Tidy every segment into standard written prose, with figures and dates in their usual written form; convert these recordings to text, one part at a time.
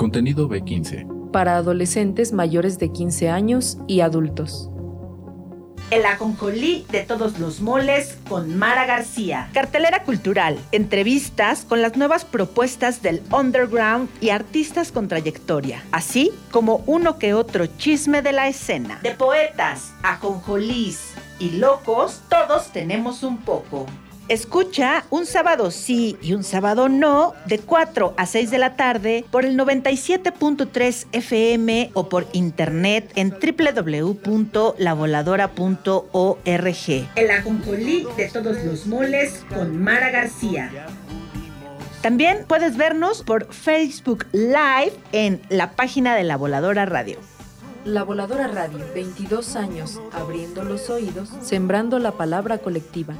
Contenido B15. Para adolescentes mayores de 15 años y adultos. El ajonjolí de todos los moles con Mara García. Cartelera cultural, entrevistas con las nuevas propuestas del underground y artistas con trayectoria, así como uno que otro chisme de la escena. De poetas, ajonjolís y locos, todos tenemos un poco. Escucha Un Sábado Sí y Un Sábado No de 4 a 6 de la tarde por el 97.3 FM o por internet en www.lavoladora.org. El ajonjolí de todos los moles con Mara García. También puedes vernos por Facebook Live en la página de La Voladora Radio. La Voladora Radio, 22 años, abriendo los oídos, sembrando la palabra colectiva.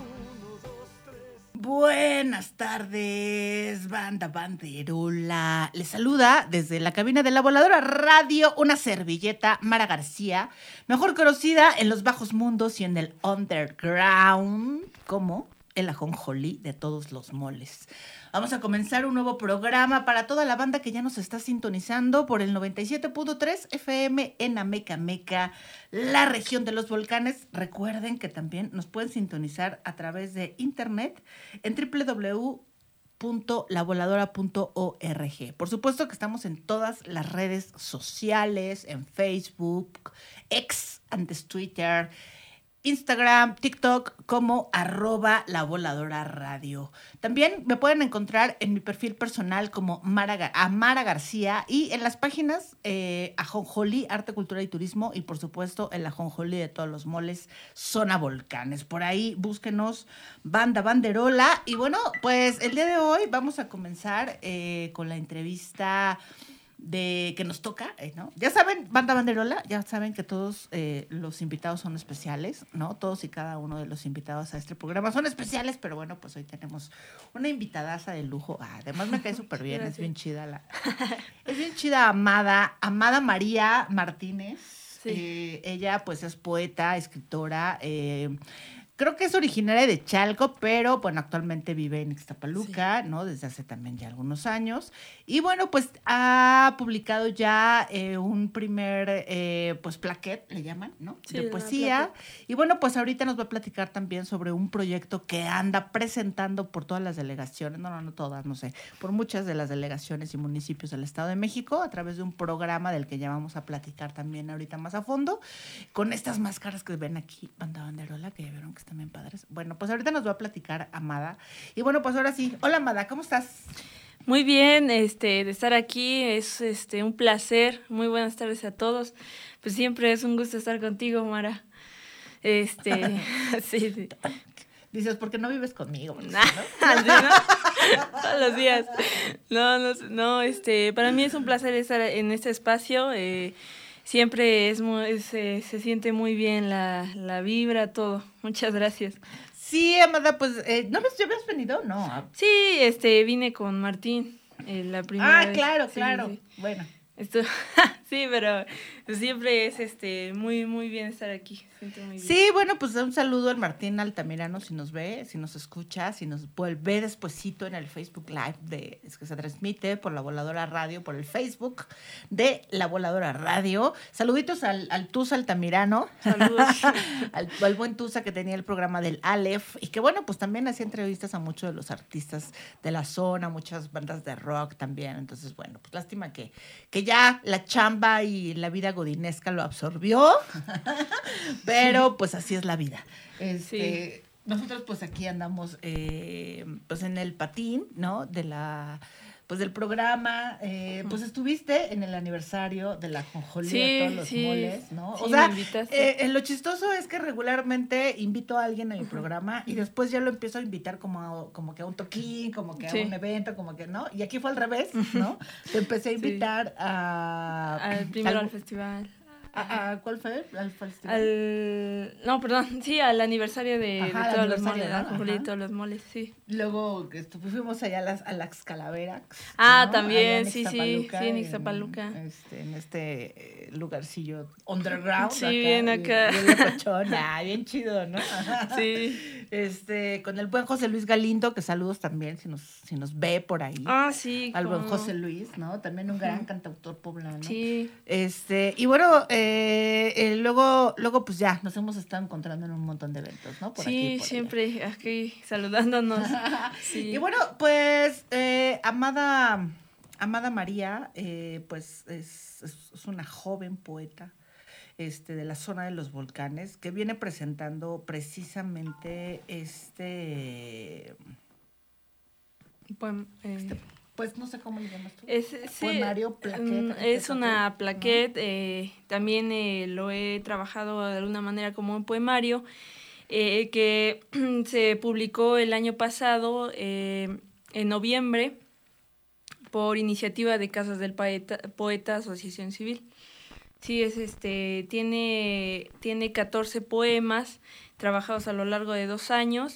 Buenas tardes, banda banderola. Les saluda desde la cabina de La Voladora Radio una servilleta, Mara García, mejor conocida en los bajos mundos y en el underground como el ajonjolí de todos los moles. Vamos a comenzar un nuevo programa para toda la banda que ya nos está sintonizando por el 97.3 FM en Amecameca, la región de los volcanes. Recuerden que también nos pueden sintonizar a través de internet en www.lavoladora.org. Por supuesto que estamos en todas las redes sociales, en Facebook, X, antes Twitter, Instagram, TikTok como @lavoladora_radio. También me pueden encontrar en mi perfil personal como Mara García y en las páginas Ajonjolí, Arte, Cultura y Turismo y por supuesto el Ajonjolí de todos los moles, Zona Volcanes. Por ahí búsquenos banda banderola y bueno, pues el día de hoy vamos a comenzar con la entrevista de que nos toca, ¿no? Ya saben, banda banderola, ya saben que todos los invitados son especiales, ¿no? Todos y cada uno de los invitados a este programa son especiales, pero bueno, pues hoy tenemos una invitadaza de lujo. Además me cae súper bien, es bien chida es bien chida Amada María Martínez. Sí. Ella pues es poeta, escritora, creo que es originaria de Chalco, pero bueno, actualmente vive en Ixtapaluca, sí, ¿no? Desde hace también ya algunos años. Y bueno, pues ha publicado ya un primer, pues plaquet, le llaman, ¿no? Sí, de poesía. Y bueno, pues ahorita nos va a platicar también sobre un proyecto que anda presentando por todas las delegaciones, no todas, no sé, por muchas de las delegaciones y municipios del Estado de México, a través de un programa del que ya vamos a platicar también ahorita más a fondo, con estas máscaras que ven aquí, banda banderola, que ya vieron que están bien padres. Bueno, pues ahorita nos va a platicar Amada. Y bueno, pues ahora sí. Hola, Amada, ¿cómo estás? Muy bien, de estar aquí, es un placer. Muy buenas tardes a todos. Pues siempre es un gusto estar contigo, Mara. Sí. Dices, porque no vives conmigo, ¿no? ¿Sí, no? Todos los días. No, para mí es un placer estar en este espacio. Siempre se siente muy bien la vibra, todo. Muchas gracias. Sí, Amada, pues, ¿no me habías venido? No. Sí, vine con Martín la primera vez. Claro. Sí. Bueno. Sí, pero siempre es muy, muy bien estar aquí. Siento muy bien. Sí, bueno, pues un saludo al Martín Altamirano si nos ve, si nos escucha, si nos ve despuesito en el Facebook Live es que se transmite por La Voladora Radio, por el Facebook de La Voladora Radio. Saluditos al Tusa Altamirano. Saludos. al buen Tusa que tenía el programa del Aleph y que bueno, pues también hacía entrevistas a muchos de los artistas de la zona, muchas bandas de rock también. Entonces, bueno, pues lástima que ya la chamba y la vida godinesca lo absorbió. Pero pues así es la vida. Sí. Nosotros pues aquí andamos pues en el patín, ¿no? del programa. Pues estuviste en el aniversario de la Ajonjolí de todos los moles, ¿no? Sí, o sea, me invitaste. Lo chistoso es que regularmente invito a alguien a mi programa y después ya lo empiezo a invitar como que a un toquín, como que a un evento, como que, ¿no? Y aquí fue al revés, ¿no? Te empecé a invitar primero al festival. ¿Cuál fue? ¿Al festival? No, perdón, sí, al aniversario de todos los moles, ¿no? de todos los moles, sí. Luego fuimos allá a las calaveras. Ah, ¿no? también, sí, en Ixtapaluca. En este lugarcillo underground. Sí, bien acá. Bien locochona, bien chido, ¿no? Sí. Con el buen José Luis Galindo, que saludos también si nos ve por ahí. Ah, sí. Al buen José Luis, ¿no? También un gran cantautor poblano. Sí. Y bueno, luego pues ya nos hemos estado encontrando en un montón de eventos, ¿no? Por sí, aquí, por siempre aquí saludándonos. Sí. Y bueno, pues Amada María, pues es una joven poeta de la zona de los volcanes que viene presentando precisamente pues no sé cómo le llamas tú. Poemario, plaquet. Es una plaquet, ¿no? También lo he trabajado de alguna manera como un poemario que se publicó el año pasado, en noviembre, por iniciativa de Casas del Poeta Asociación Civil. Sí, tiene 14 poemas trabajados a lo largo de 2 años.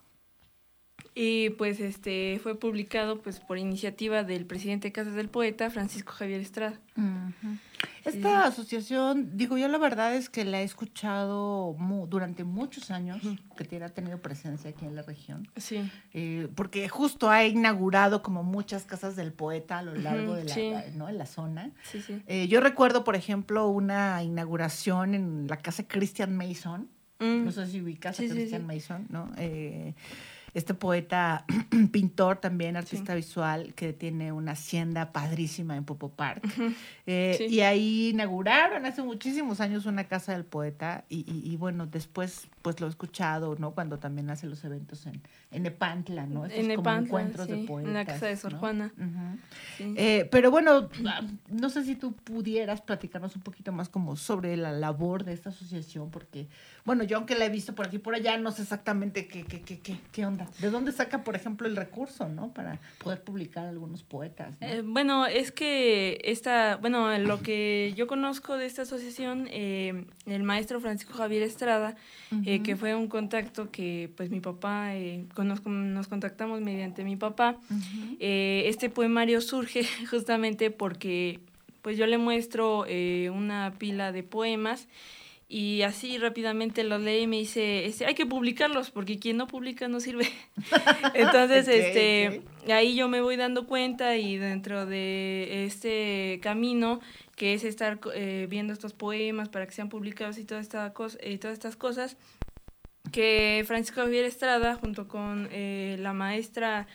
Y pues fue publicado pues por iniciativa del presidente de Casas del Poeta, Francisco Javier Estrada. Uh-huh. Esta asociación, digo, yo la verdad es que la he escuchado durante muchos años, que ha tenido presencia aquí en la región. Sí. Porque justo ha inaugurado como muchas casas del poeta a lo largo de en la zona. Sí, sí. Yo recuerdo, por ejemplo, una inauguración en la casa Christian Mason. No sé si ubicas a Christian Mason, ¿no? Este poeta, pintor también, artista visual, que tiene una hacienda padrísima en Popo Park. Y ahí inauguraron hace muchísimos años una casa del poeta y bueno, después pues lo he escuchado, ¿no? Cuando también hace los eventos en Nepantla, ¿no? En Nepantla, encuentros de poetas. En la casa de Sor Juana. ¿No? Pero bueno, no sé si tú pudieras platicarnos un poquito más como sobre la labor de esta asociación, porque, bueno, yo aunque la he visto por aquí y por allá, no sé exactamente qué onda. ¿De dónde saca, por ejemplo, el recurso, ¿no? Para poder publicar algunos poetas, ¿no? Bueno, es que lo que yo conozco de esta asociación, el maestro Francisco Javier Estrada, que fue un contacto que pues mi papá, nos contactamos mediante mi papá. Este poemario surge justamente porque pues yo le muestro una pila de poemas. Y así rápidamente los leí y me dice, hay que publicarlos porque quien no publica no sirve. Entonces, ahí yo me voy dando cuenta y dentro de este camino que es estar viendo estos poemas para que sean publicados y todas estas cosas, que Francisco Javier Estrada junto con la maestra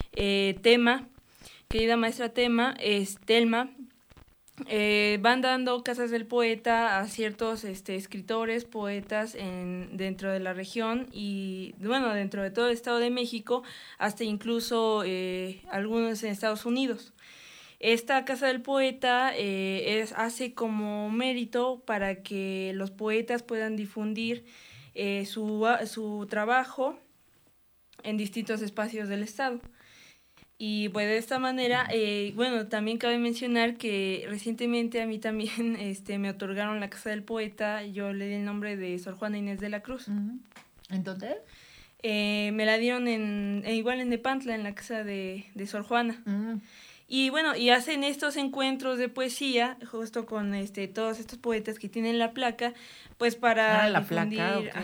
querida maestra Telma, van dando casas del poeta a ciertos escritores, poetas dentro de la región y bueno, dentro de todo el Estado de México, hasta incluso algunos en Estados Unidos. Esta casa del poeta hace como mérito para que los poetas puedan difundir su trabajo en distintos espacios del Estado. Y pues de esta manera, también cabe mencionar que recientemente a mí también me otorgaron la Casa del Poeta. Yo le di el nombre de Sor Juana Inés de la Cruz. ¿En dónde? Me la dieron igual en Nepantla, en la casa de Sor Juana. Y bueno, y hacen estos encuentros de poesía, justo con todos estos poetas que tienen la placa, pues para difundir,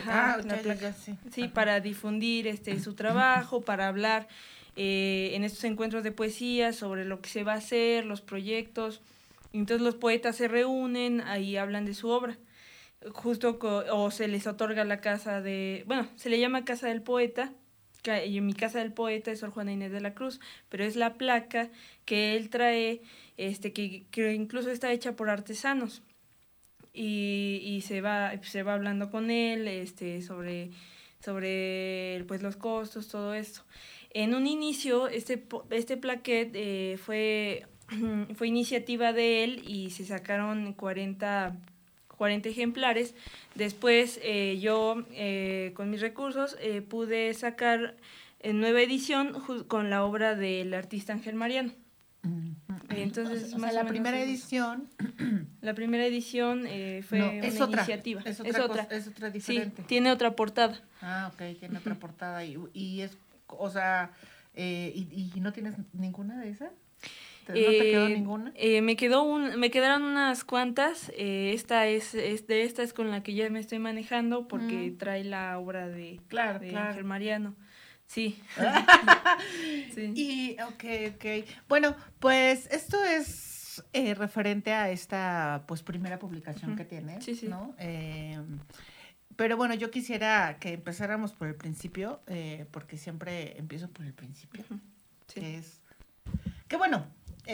para difundir su trabajo, para hablar en estos encuentros de poesía sobre lo que se va a hacer, los proyectos. Entonces los poetas se reúnen, ahí hablan de su obra. O se les otorga la casa se le llama Casa del Poeta, y en mi Casa del Poeta es Sor Juana Inés de la Cruz, pero es la placa que él trae, que incluso está hecha por artesanos. Y se va hablando con él sobre pues los costos, todo esto. En un inicio, este plaquet fue iniciativa de él y se sacaron 40 ejemplares. Después yo, con mis recursos, pude sacar en nueva edición con la obra del artista Ángel Mariano. Entonces, o sea, más o la menos primera es eso. edición La primera edición fue no, una es otra, iniciativa. es otra diferente. Sí, tiene otra portada. Ah, ok, tiene otra portada y es, o sea, y no tienes ninguna de esas. ¿No te quedó ninguna? Me quedaron unas cuantas. Esta es con la que ya me estoy manejando porque trae la obra de Ángel Mariano. Sí. Sí. Y, ok. Bueno, pues esto es referente a esta pues primera publicación que tienes, Sí. ¿no? Pero bueno, yo quisiera que empezáramos por el principio, porque siempre empiezo por el principio. Sí. Que bueno,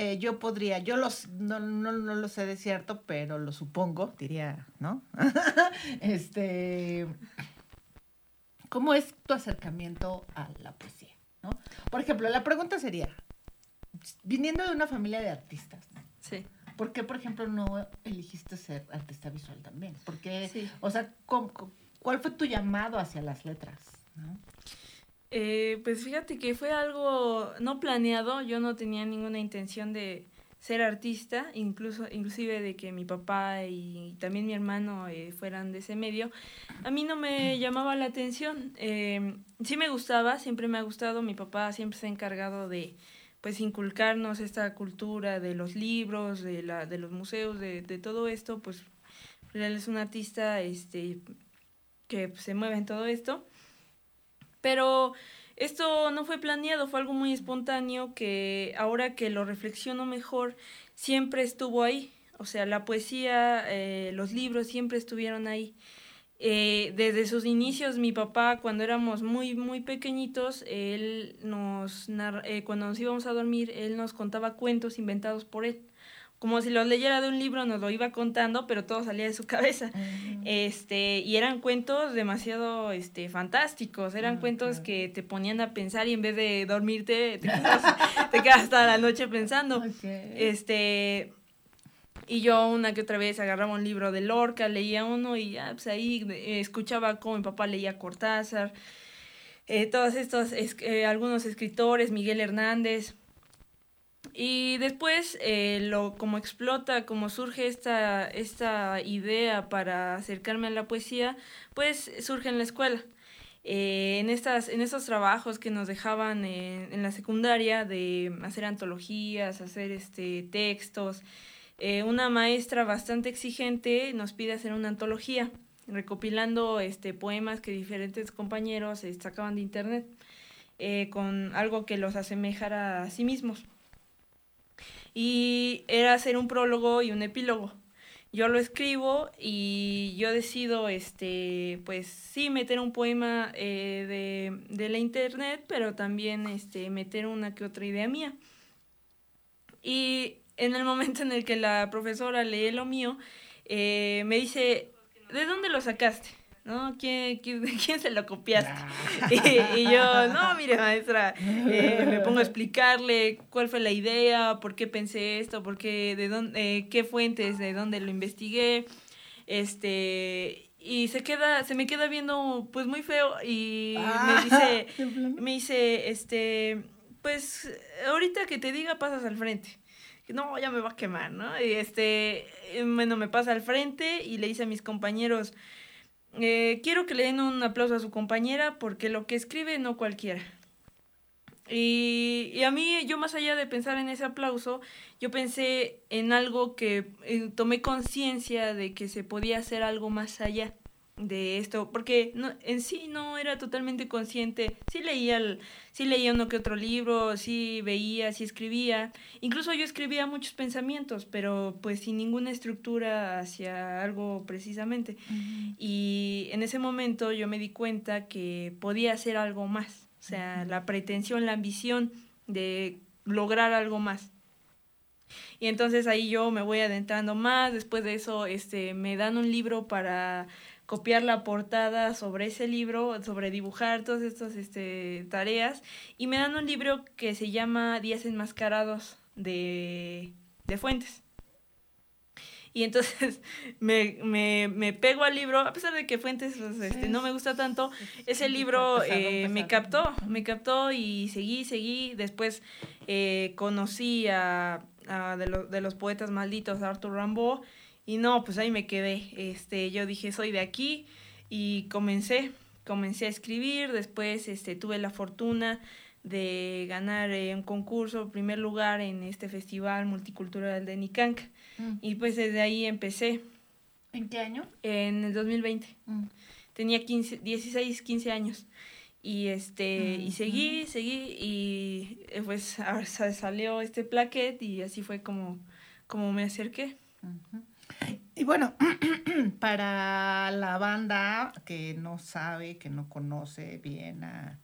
no lo sé de cierto, pero lo supongo, diría, ¿no? ¿Cómo es tu acercamiento a la poesía, ¿no? Por ejemplo, la pregunta sería, viniendo de una familia de artistas, ¿no? Sí. ¿Por qué, por ejemplo, no elegiste ser artista visual también? Porque, Sí. o sea, ¿cuál fue tu llamado hacia las letras, ¿no? Pues fíjate que fue algo no planeado. Yo no tenía ninguna intención de ser artista, inclusive de que mi papá y también mi hermano fueran de ese medio. A mí no me llamaba la atención. Sí me gustaba, siempre me ha gustado. Mi papá siempre se ha encargado de pues inculcarnos esta cultura de los libros, de los museos, de todo esto. Pues él es un artista que se mueve en todo esto. Pero esto no fue planeado, fue algo muy espontáneo que ahora que lo reflexiono mejor, siempre estuvo ahí. O sea, la poesía, los libros siempre estuvieron ahí. Desde sus inicios, mi papá, cuando éramos muy, muy pequeñitos, cuando nos íbamos a dormir, él nos contaba cuentos inventados por él. Como si los leyera de un libro, nos lo iba contando, pero todo salía de su cabeza. Y eran cuentos demasiado fantásticos, eran cuentos que te ponían a pensar y en vez de dormirte, te quedas hasta la noche pensando. Y yo una que otra vez agarraba un libro de Lorca, leía uno y ya, pues ahí escuchaba cómo mi papá leía Cortázar, todos estos, algunos escritores, Miguel Hernández. Y después, como explota, como surge esta idea para acercarme a la poesía, pues surge en la escuela. En estos trabajos que nos dejaban en la secundaria de hacer antologías, hacer textos, una maestra bastante exigente nos pide hacer una antología, recopilando poemas que diferentes compañeros sacaban de internet, con algo que los asemejara a sí mismos. Y era hacer un prólogo y un epílogo. Yo lo escribo y yo decido, pues sí, meter un poema de la internet, pero también meter una que otra idea mía. Y en el momento en el que la profesora lee lo mío, me dice, ¿de dónde lo sacaste? ¿No? ¿Quién se lo copiaste? Y yo, no, mire, maestra, me pongo a explicarle cuál fue la idea, por qué pensé esto, de dónde, qué fuentes, de dónde lo investigué, y se me queda viendo pues muy feo y me dice, pues ahorita que te diga pasas al frente. No, ya me va a quemar, ¿no? Y bueno, me pasa al frente y le dice a mis compañeros, quiero que le den un aplauso a su compañera porque lo que escribe no cualquiera. Y a mí, yo más allá de pensar en ese aplauso, yo pensé en algo que tomé conciencia de que se podía hacer algo más allá de esto, porque en sí no era totalmente consciente. Sí leía uno que otro libro, sí veía, sí escribía. Incluso yo escribía muchos pensamientos, pero pues sin ninguna estructura hacia algo precisamente. Uh-huh. Y en ese momento yo me di cuenta que podía hacer algo más. O sea, la pretensión, la ambición de lograr algo más. Y entonces ahí yo me voy adentrando más. Después de eso me dan un libro para copiar la portada sobre ese libro, sobre dibujar todas estas tareas, y me dan un libro que se llama Días Enmascarados de Fuentes. Y entonces me pego al libro, a pesar de que Fuentes no me gusta tanto, ese libro me captó y seguí. Después conocí a de los poetas malditos, Arthur Rimbaud, y no, pues ahí me quedé. Yo dije, soy de aquí, y comencé a escribir. Después tuve la fortuna de ganar un concurso, primer lugar en este festival multicultural de Nicanca, y pues desde ahí empecé. ¿En qué año? En el 2020. Tenía 16, 15 años. Y y seguí, y pues ahora salió este plaquet, y así fue como me acerqué. Y bueno, para la banda que no sabe, que no conoce bien a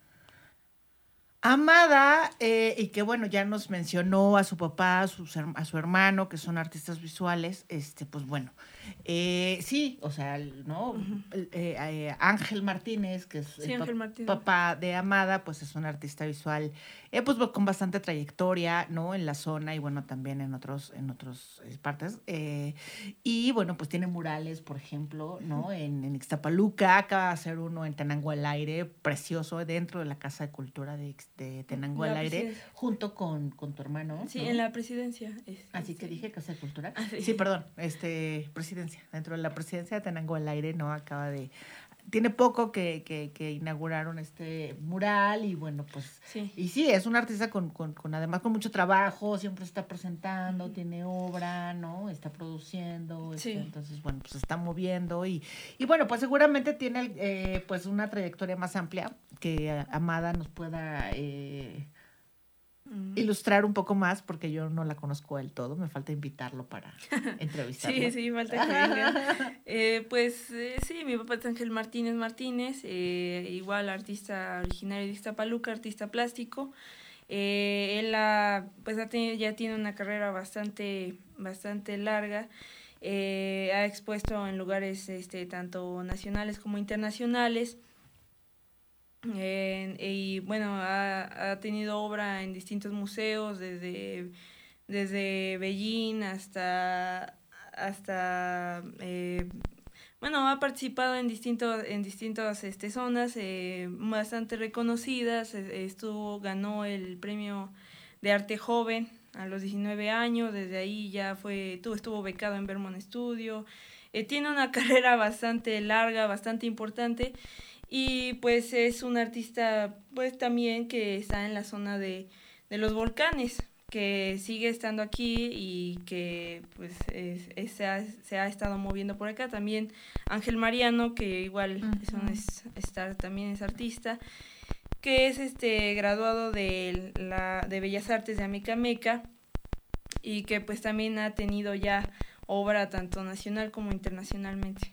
Amada, y que bueno, ya nos mencionó a su papá, a su hermano, que son artistas visuales, pues bueno, sí, o sea, ¿no? Ángel Martínez, que es Ángel Martínez, papá de Amada, pues es un artista visual, pues con bastante trayectoria, ¿no? En la zona y bueno, también en otras partes. Y bueno, pues tiene murales, por ejemplo, ¿no? En Ixtapaluca, acaba de hacer uno en Tenango al Aire, precioso, dentro de la Casa de Cultura de Tenango al Aire, junto con tu hermano. Sí, ¿no? En la presidencia. Así que dije Casa de Cultura. Sí. Sí, perdón, presidencia. Dentro de la presidencia de Tenango al Aire, ¿no? Tiene poco que inauguraron este mural y bueno, pues... Sí. Y sí, es un artista además con mucho trabajo, siempre se está presentando, tiene obra, ¿no? Está produciendo, sí. Entonces, bueno, pues se está moviendo y bueno, pues seguramente tiene pues una trayectoria más amplia que Amada nos pueda... ilustrar un poco más porque yo no la conozco del todo, me falta invitarlo para entrevistarlo. Sí, falta que venga. Sí, mi papá es Ángel Martínez, igual artista originario de Ixtapaluca, artista plástico. Él ya tiene una carrera bastante larga. Ha expuesto en lugares tanto nacionales como internacionales. Y bueno, ha tenido obra en distintos museos, desde Beijing hasta bueno, ha participado en distintas zonas bastante reconocidas. Ganó el premio de arte joven a los 19 años. Desde ahí ya estuvo becado en Vermont Studio. Tiene una carrera bastante larga, bastante importante. Y pues es un artista pues también que está en la zona de los volcanes, que sigue estando aquí y que pues se ha estado moviendo por acá. También Ángel Mariano, que igual también es artista, que es graduado de Bellas Artes de Amecameca y que pues también ha tenido ya obra tanto nacional como internacionalmente.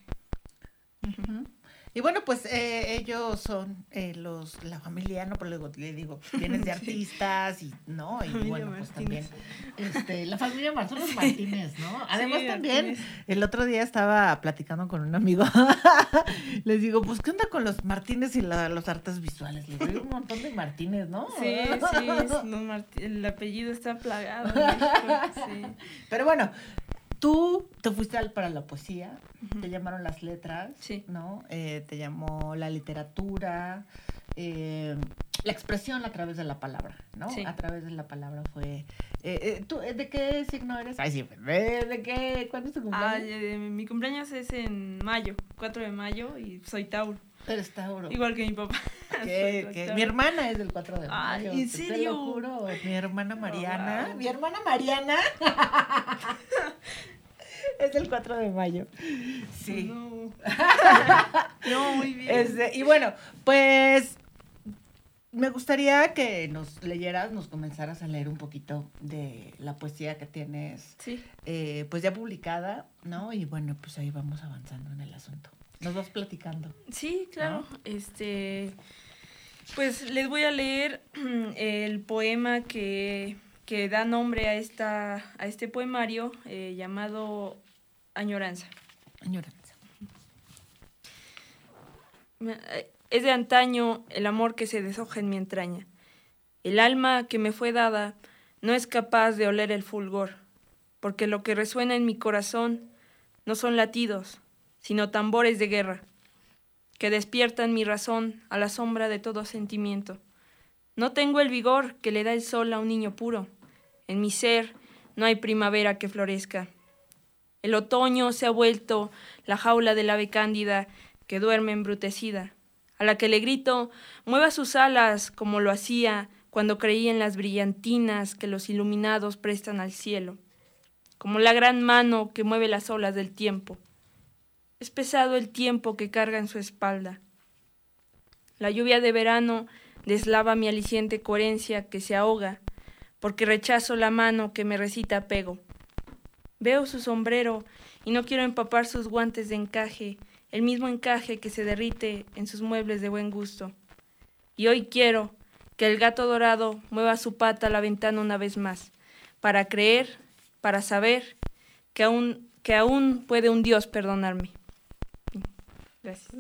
Y bueno, pues ellos son la familia, ¿no? Pero luego le digo, vienes de artistas y, ¿no? Y bueno, pues Martínez. también, la familia son los Martínez, ¿no? Además Sí, también, Martínez. el otro día estaba platicando con un amigo, les digo, pues, ¿qué onda con los Martínez y los artes visuales? Les digo, un montón de Martínez, ¿no? Sí, el apellido está plagado. Sí. Pero bueno, tú te fuiste para la poesía, te llamaron las letras, Sí. ¿no? Te llamó la literatura, la expresión a través de la palabra, ¿no? Sí. A través de la palabra fue... ¿tú de qué signo eres? Ay, sí, ¿de qué? ¿Cuándo es tu cumpleaños? Mi cumpleaños es en mayo, 4 de mayo, y soy Tauro. Eres Tauro. Igual que mi papá. Que mi hermana es del 4 de mayo. ¿En Te serio? lo juro. Mi hermana Mariana. Wow. Mi hermana Mariana es del 4 de mayo. Sí. No. No, muy bien. Y bueno, pues me gustaría que nos leyeras, nos comenzaras a leer un poquito de la poesía que tienes, Sí. pues ya publicada, ¿no? Y bueno, pues ahí vamos avanzando en el asunto. Nos vas platicando. Sí, claro. ¿No? Pues les voy a leer el poema que da nombre a este poemario llamado Añoranza. Añoranza. Es de antaño el amor que se deshoja en mi entraña. El alma que me fue dada no es capaz de oler el fulgor, porque lo que resuena en mi corazón no son latidos, sino tambores de guerra, que despiertan mi razón a la sombra de todo sentimiento. No tengo el vigor que le da el sol a un niño puro. En mi ser no hay primavera que florezca. El otoño se ha vuelto la jaula del ave cándida que duerme embrutecida, a la que le grito, mueva sus alas como lo hacía cuando creía en las brillantinas que los iluminados prestan al cielo, como la gran mano que mueve las olas del tiempo. Es pesado el tiempo que carga en su espalda. La lluvia de verano deslava mi aliciente coherencia que se ahoga, porque rechazo la mano que me recita apego. Veo su sombrero y no quiero empapar sus guantes de encaje, el mismo encaje que se derrite en sus muebles de buen gusto. Y hoy quiero que el gato dorado mueva su pata a la ventana una vez más, para creer, para saber que aún puede un Dios perdonarme. Gracias.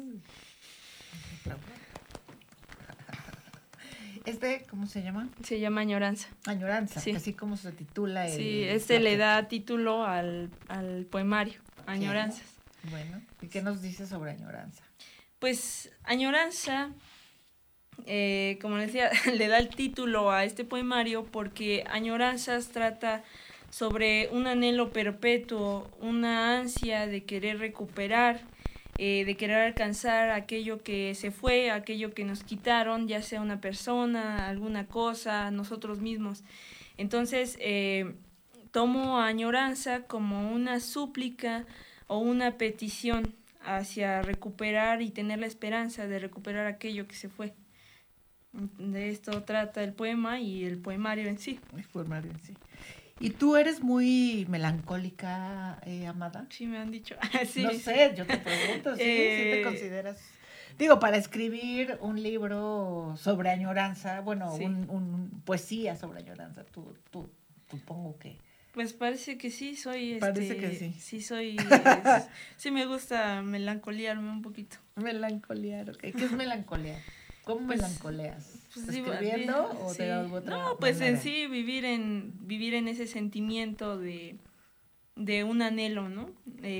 ¿Cómo se llama? Se llama Añoranza. Añoranza, Sí. así como se titula el... Sí, le da título al poemario, Añoranzas. Bueno, ¿y qué nos dice sobre Añoranza? Pues Añoranza, como les decía, le da el título a este poemario porque Añoranzas trata sobre un anhelo perpetuo, una ansia de querer recuperar, de querer alcanzar aquello que se fue, aquello que nos quitaron, ya sea una persona, alguna cosa, nosotros mismos. Entonces, tomo a Añoranza como una súplica o una petición hacia recuperar y tener la esperanza de recuperar aquello que se fue. De esto trata el poema y el poemario en sí. El poemario en sí. ¿Y tú eres muy melancólica, Amada? Sí, me han dicho. Sí. No sé, yo te pregunto, ¿sí te consideras? Digo, para escribir un libro sobre añoranza, bueno, Sí. un poesía sobre añoranza, tú supongo que... Pues parece que sí, soy... Parece que sí. Sí, soy... sí me gusta melancoliarme un poquito. Melancolear, ok. ¿Qué es melancolear? ¿Cómo Pues, melancoleas? Pues, ¿escribiendo o sí. de alguna otra No, pues manera? en sí vivir en ese sentimiento de un anhelo, ¿no?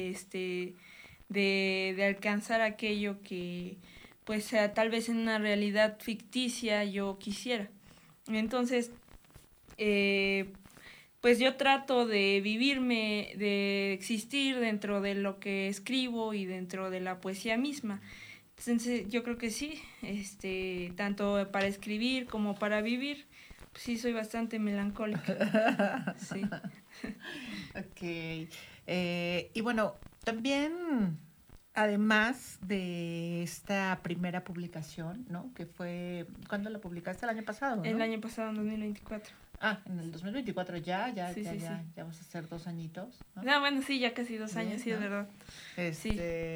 De alcanzar aquello que pues tal vez en una realidad ficticia yo quisiera. Entonces, pues yo trato de vivirme, de existir dentro de lo que escribo y dentro de la poesía misma. Entonces, yo creo que sí, tanto para escribir como para vivir, pues sí soy bastante melancólica. Sí. Ok. Y bueno, también, además de esta primera publicación, ¿no? Que fue, ¿cuándo la publicaste? El año pasado, ¿no? El año pasado, en 2024. En el 2024 ya Sí. vas a hacer 2 añitos, ¿no? No, bueno, sí, ya casi 2 años, sí, ¿no? es verdad. Sí.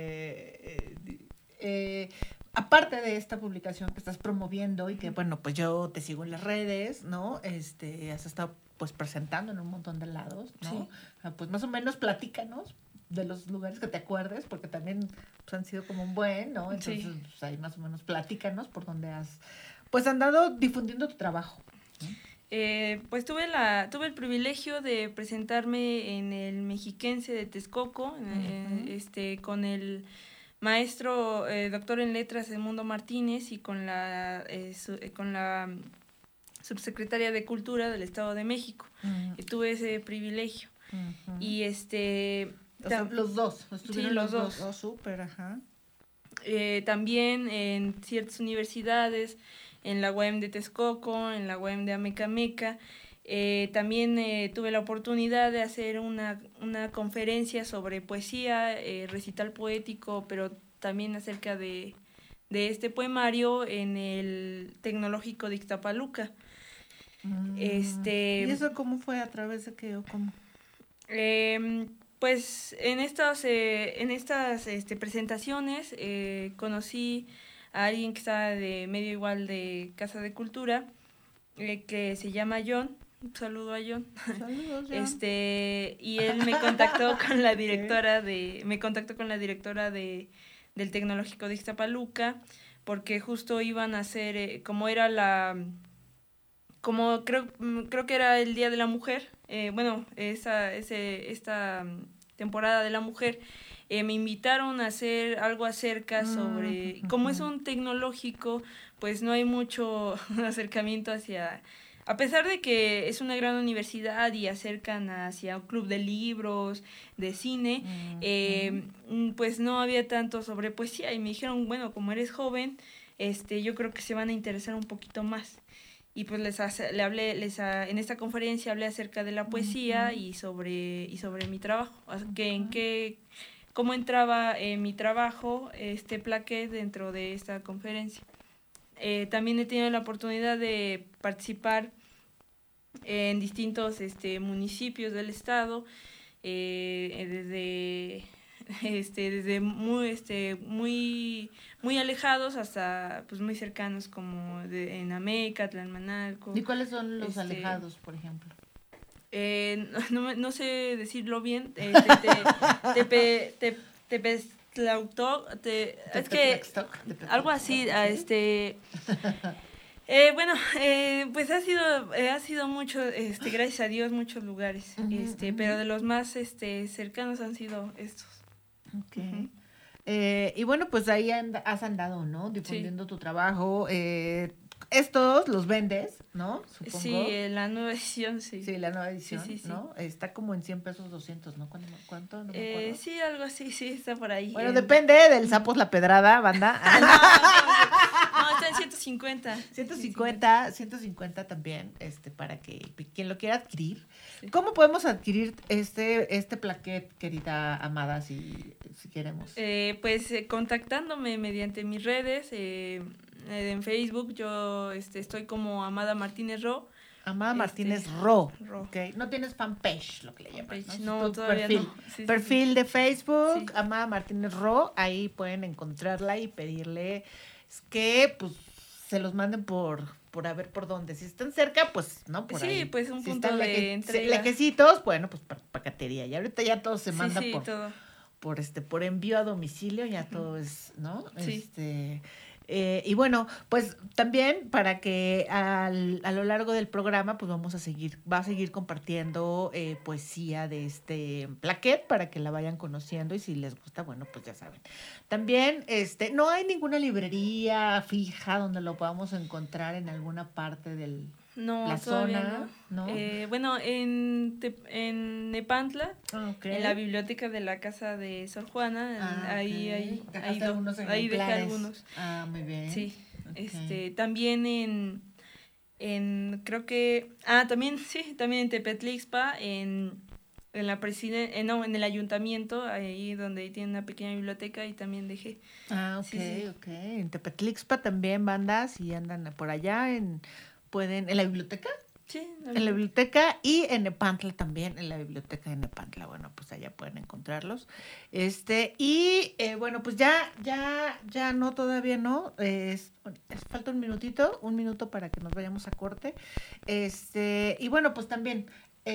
Aparte de esta publicación que estás promoviendo y que, bueno, pues yo te sigo en las redes, ¿no? Has estado, pues, presentando en un montón de lados, ¿no? Sí. Pues más o menos platícanos de los lugares que te acuerdes, porque también pues, han sido como un buen, ¿no? Entonces, Sí. pues ahí más o menos platícanos por donde has, pues, andado difundiendo tu trabajo, ¿no? Pues tuve el privilegio de presentarme en el Mexiquense de Texcoco, con el maestro doctor en letras Edmundo Martínez y con la subsecretaria de Cultura del Estado de México. Tuve ese privilegio. Y O sea, los dos, estuvieron sí, los los dos. dos. Oh, súper, ajá. También en ciertas universidades, en la UAM de Texcoco, en la UAM de Amecameca. También tuve la oportunidad de hacer una conferencia sobre poesía, recital poético, pero también acerca de este poemario en el Tecnológico de Ixtapaluca. ¿Y eso cómo fue? ¿A través de qué o cómo? Pues en estas presentaciones conocí a alguien que estaba de medio igual de Casa de Cultura, que se llama John. Un saludo a John. Saludos, John. Y él me contactó con la directora del Tecnológico de Ixtapaluca, porque justo iban a hacer, creo que era el Día de la Mujer, esta temporada de la mujer, me invitaron a hacer algo acerca sobre, como es un tecnológico, pues no hay mucho acercamiento hacia a pesar de que es una gran universidad y acercan hacia un club de libros, de cine, pues no había tanto sobre poesía y me dijeron, bueno, como eres joven, yo creo que se van a interesar un poquito más. Y pues en esta conferencia hablé acerca de la poesía y sobre mi trabajo, cómo entraba mi trabajo, plaqué dentro de esta conferencia. También he tenido la oportunidad de participar en distintos municipios del estado, desde muy alejados hasta pues muy cercanos, como en Ameca, Tlalmanalco. ¿Y cuáles son los alejados, por ejemplo? No sé decirlo bien. Es que algo así. Pues ha sido mucho, gracias a Dios, muchos lugares, pero de los más cercanos han sido estos. Okay. Y bueno, pues ahí has andado, ¿no? Difundiendo tu trabajo. Estos los vendes, ¿no? Supongo. Sí, la nueva edición, sí. Sí, la nueva edición, sí. ¿no? Está como en 100 pesos, 200, ¿no? ¿Cuánto? No me acuerdo. Sí, algo así, sí, está por ahí. Bueno, depende del Sapos la Pedrada, banda. No, está en 150. 150 también, para que quien lo quiera adquirir. Sí. ¿Cómo podemos adquirir este plaquet, querida Amada, si queremos? Pues contactándome mediante mis redes, en Facebook yo estoy como Amada Martínez Ro. Amada Martínez Ro. Okay. No tienes fanpage, lo que le llaman, ¿no? No, todavía perfil. No. Perfil de Facebook, Amada Martínez Ro. Ahí pueden encontrarla y pedirle que pues se los manden por a ver por dónde. Si están cerca, pues no, por ahí. Sí, pues un si punto de entrega. Lejecitos, bueno, pues paquetería. Y ahorita ya todo se manda todo. por envío a domicilio, ya todo es, ¿no? Sí. Y bueno, pues también para que a lo largo del programa pues va a seguir compartiendo poesía de este plaquet para que la vayan conociendo y si les gusta, bueno, pues ya saben. También no hay ninguna librería fija donde lo podamos encontrar en alguna parte de la zona, ¿no? Bueno, en Nepantla, okay. En la biblioteca de la casa de Sor Juana, ahí dejé algunos. Ah, muy bien. Sí, okay. También creo que, también en Tepetlixpa, en el ayuntamiento, ahí donde tiene una pequeña biblioteca, y también dejé. Ah, ok. En Tepetlixpa también, bandas, si andan por allá, ¿en la biblioteca? Sí. En la biblioteca y en Nepantla también, en la biblioteca de Nepantla. Bueno, pues allá pueden encontrarlos. Bueno, pues ya no, todavía no. Falta un minuto para que nos vayamos a corte. Y bueno, pues también,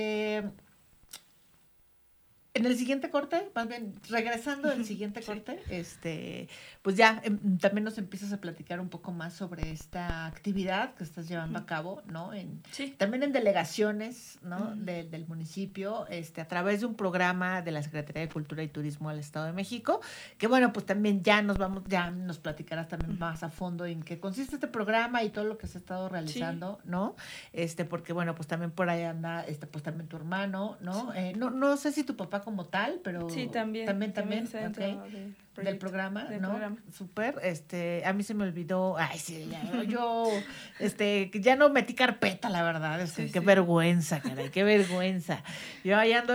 en el siguiente corte, más bien regresando del siguiente corte, pues ya también nos empiezas a platicar un poco más sobre esta actividad que estás llevando a cabo, ¿no? También en delegaciones, ¿no? Del municipio, a través de un programa de la Secretaría de Cultura y Turismo del Estado de México, que bueno, pues también ya nos platicarás también más a fondo en qué consiste este programa y todo lo que se ha estado realizando, ¿no? Porque bueno, pues también por ahí anda, pues también tu hermano, ¿no? Sí. No sé si tu papá como tal, pero sí, también está dentro del programa, ¿no? Programa. Súper, a mí se me olvidó, yo ya no metí carpeta, la verdad, qué vergüenza, caray, qué vergüenza. Yo ahí ando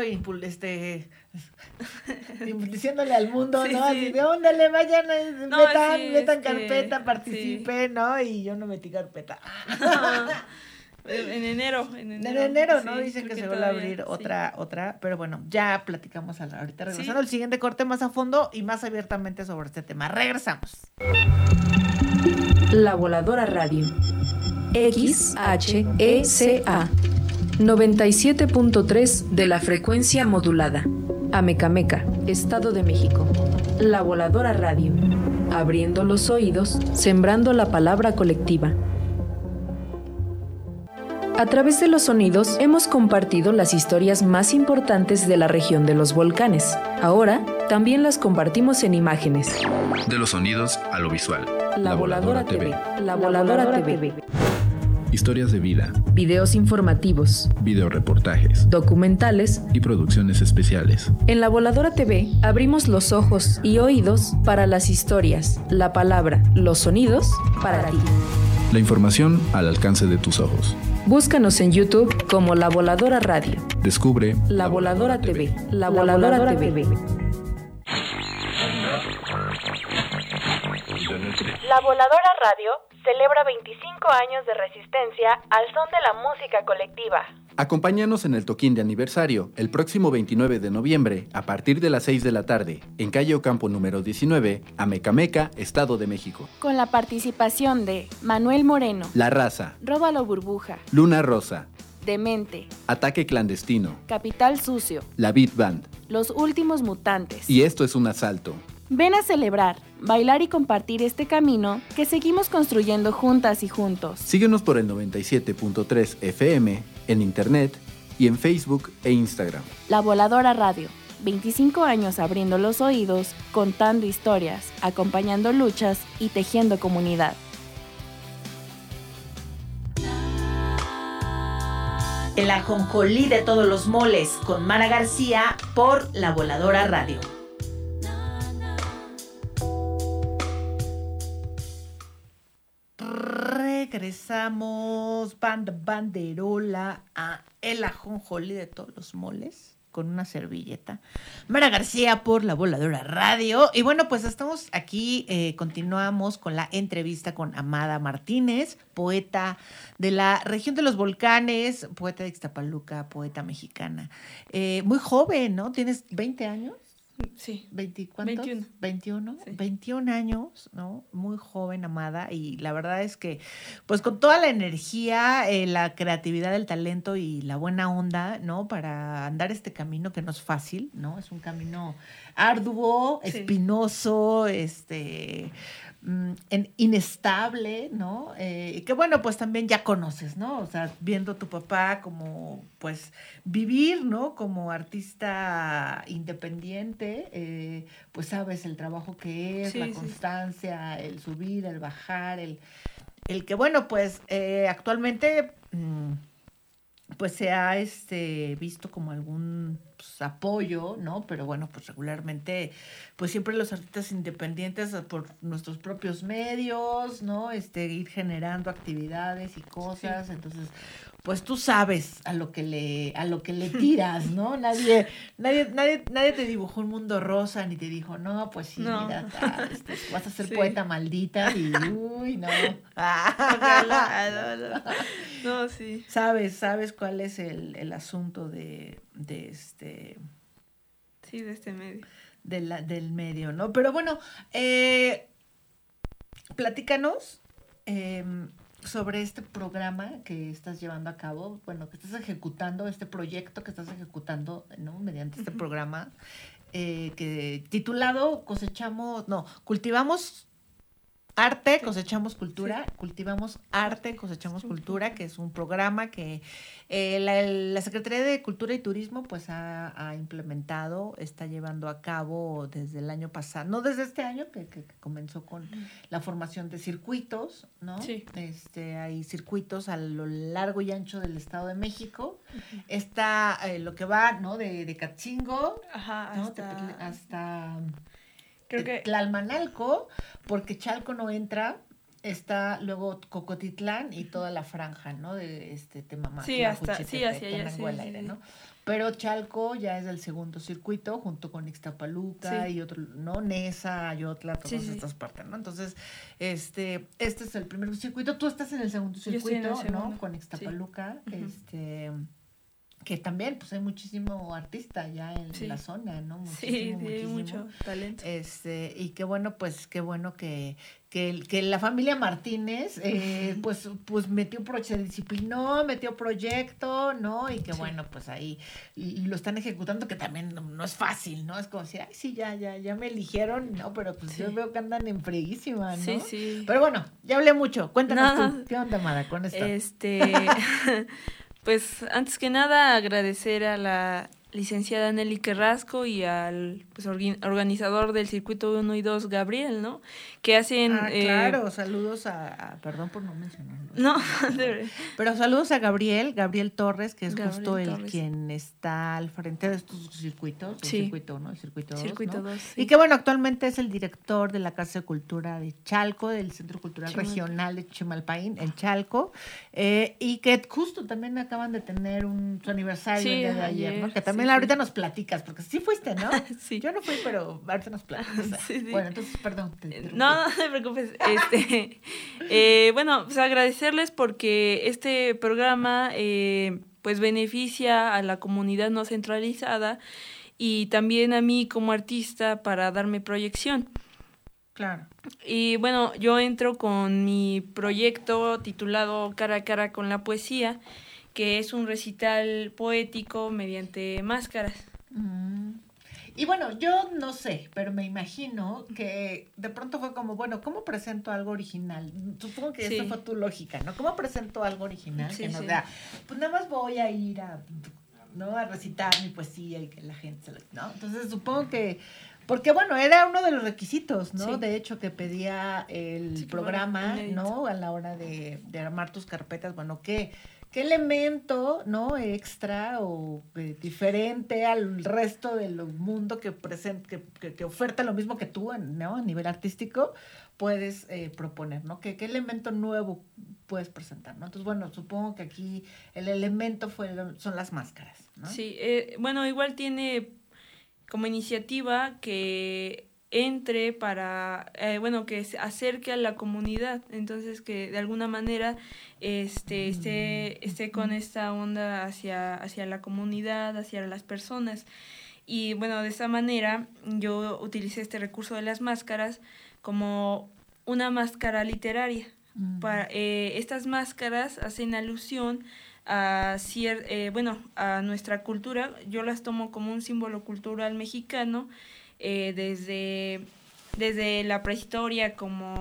diciéndole al mundo, ¿no? Así de dónde le vayan, metan carpeta, participen, ¿no? Y yo no metí carpeta. En enero, ¿no? Dicen que se va a abrir otra, pero bueno, ya platicamos ahorita regresando al siguiente corte más a fondo y más abiertamente sobre este tema. Regresamos. La Voladora Radio. XHECA 97.3 de la frecuencia modulada. Amecameca, Estado de México. La Voladora Radio. Abriendo los oídos, sembrando la palabra colectiva. A través de los sonidos hemos compartido las historias más importantes de la región de los volcanes. Ahora también las compartimos en imágenes. De los sonidos a lo visual. La Voladora TV. La Voladora TV. historias de vida, videos informativos, videoreportajes, documentales y producciones especiales. En La Voladora TV abrimos los ojos y oídos para las historias, la palabra, los sonidos para ti. La información al alcance de tus ojos. Búscanos en YouTube como La Voladora Radio. Descubre La Voladora TV. La Voladora TV. La Voladora Radio celebra 25 años de resistencia al son de la música colectiva. Acompáñanos en el toquín de aniversario el próximo 29 de noviembre a partir de las 6 de la tarde en calle Ocampo número 19, Amecameca, Estado de México. Con la participación de Manuel Moreno, La Raza, Róbalo Burbuja, Luna Rosa, Demente, Ataque Clandestino, Capital Sucio, La Beat Band Los Últimos Mutantes. y Esto es un Asalto. Ven a celebrar, bailar y compartir este camino que seguimos construyendo juntas y juntos. Síguenos por el 97.3 FM, en internet y en Facebook e Instagram. La Voladora Radio, 25 años abriendo los oídos, contando historias, acompañando luchas y tejiendo comunidad. El ajonjolí de todos los moles con Mara García por La Voladora Radio. Regresamos, banderola, a el ajonjolí de todos los moles con una servilleta. Mara García por La Voladora Radio. Y bueno, pues estamos aquí, continuamos con la entrevista con Amada Martínez, poeta de la región de los volcanes, poeta de Ixtapaluca, poeta mexicana. Muy joven, ¿no? ¿Tienes 20 años? Sí. ¿Cuántos? 21. 21, Sí. 21 años, ¿no? Muy joven, Amada, y la verdad es que, pues con toda la energía, la creatividad, el talento y la buena onda, ¿no? Para andar este camino que no es fácil, ¿no? Es un camino arduo, Sí. espinoso, inestable, ¿no? Que bueno, pues también ya conoces, ¿no? O sea, viendo a tu papá como, pues, vivir, ¿no? Como artista independiente, pues sabes el trabajo que es, Sí, la sí. constancia, el subir, el bajar, el que, bueno, pues, actualmente, pues se ha visto como algún apoyo, ¿no? Pero bueno, pues regularmente, pues siempre los artistas independientes por nuestros propios medios, ¿no? Ir generando actividades y cosas, Sí. entonces, pues tú sabes a lo que le tiras, ¿no? Nadie te dibujó un mundo rosa ni te dijo, no, pues sí, No. mira, vas a ser Sí. poeta maldita y uy, no. Ojalá, no, sí. ¿Sabes cuál es el asunto Sí, de este medio. del medio, ¿no? Pero bueno, platícanos sobre este programa que estás llevando a cabo, bueno, que estás ejecutando, este proyecto que estás ejecutando, ¿no? Mediante este programa, que titulado cultivamos arte, Sí. cosechamos cultura, Sí. cultivamos arte, cosechamos cultura, que es un programa que la Secretaría de Cultura y Turismo pues ha implementado, está llevando a cabo desde el año pasado, no desde este año, que comenzó con la formación de circuitos, ¿no? Sí. Hay circuitos a lo largo y ancho del Estado de México. Está lo que va, ¿no? De Catzingo, Ajá, ¿no? hasta creo que Tlalmanalco, porque Chalco no entra, está luego Cocotitlán y toda la franja, ¿no? De Temamá. Sí, hacia allá, Tenango al sí, aire, sí. ¿no? Pero Chalco ya es del segundo circuito, junto con Ixtapaluca Sí. y otro, ¿no? Nesa, Ayotla, todas Sí, sí. estas partes, ¿no? Entonces, este es el primer circuito. Tú estás en el segundo Yo estoy en circuito, el segundo, ¿no? Con sí. Ixtapaluca, Ujú. que también, pues hay muchísimo artista ya en Sí. la zona, ¿no? sí, Muchísimo, hay muchísimo. mucho talento. Y qué bueno que la familia Martínez pues se disciplinó, metió proyecto, ¿no? Y que Sí. bueno, pues ahí lo están ejecutando, que también no es fácil, ¿no? Es como decir, ay, sí, ya me eligieron, ¿no? Pero pues Sí. yo veo que andan en frieguísima, ¿no? Sí, sí. Pero bueno, ya hablé mucho. Cuéntanos No. tú, ¿qué onda, Amada, con esto? Pues antes que nada agradecer a licenciada Nelly Carrasco y al pues, organizador del circuito 1 y 2, Gabriel, ¿no? Que hacen... claro, saludos perdón por no mencionarlo. No, pero saludos a Gabriel Torres, que es Gabriel justo el Torres. quien está al frente de estos circuitos, el Sí. circuito 1, el circuito 2, Circuito ¿no? 2, sí. Y que bueno, actualmente es el director de la Casa de Cultura de Chalco, del Centro Cultural Chimalpa. Regional de Chimalpaín, en Chalco, y que justo también acaban de tener su aniversario Sí, el día de ayer, ¿no? ayer, Que también sí, ahorita sí. nos platicas, porque sí fuiste, ¿no? Sí. Yo no fui, pero ahorita nos platicas. Sí, sí. Bueno, entonces, perdón. te interrumpí. No te preocupes. Bueno, pues agradecerles porque este programa pues beneficia a la comunidad no centralizada y también a mí como artista para darme proyección. Claro. Y bueno, yo entro con mi proyecto titulado Cara a Cara con la Poesía, que es un recital poético mediante máscaras. Y bueno, yo no sé, pero me imagino que de pronto fue como, bueno, ¿cómo presento algo original? Supongo que Sí. esa fue tu lógica, ¿no? ¿Cómo presento algo original? Sí, que no sí. sea, pues nada más voy a ir a recitar mi poesía y que la gente ¿no? Entonces supongo que, porque bueno, era uno de los requisitos, ¿no? Sí. De hecho, que pedía el Sí, que programa, fuera inédito. ¿no? A la hora de armar tus carpetas, bueno, ¿qué elemento, no, extra o diferente al resto del mundo que oferta lo mismo que tú, ¿no? A nivel artístico, puedes proponer, ¿no? ¿Qué elemento nuevo puedes presentar, ¿no? Entonces, bueno, supongo que aquí el elemento son las máscaras, ¿no? Sí, bueno, igual tiene como iniciativa que entre para, que se acerque a la comunidad, entonces que de alguna manera esté con esta onda hacia la comunidad, hacia las personas. Y bueno, de esa manera yo utilicé este recurso de las máscaras como una máscara literaria. Estas máscaras hacen alusión a nuestra cultura. Yo las tomo como un símbolo cultural mexicano, desde la prehistoria,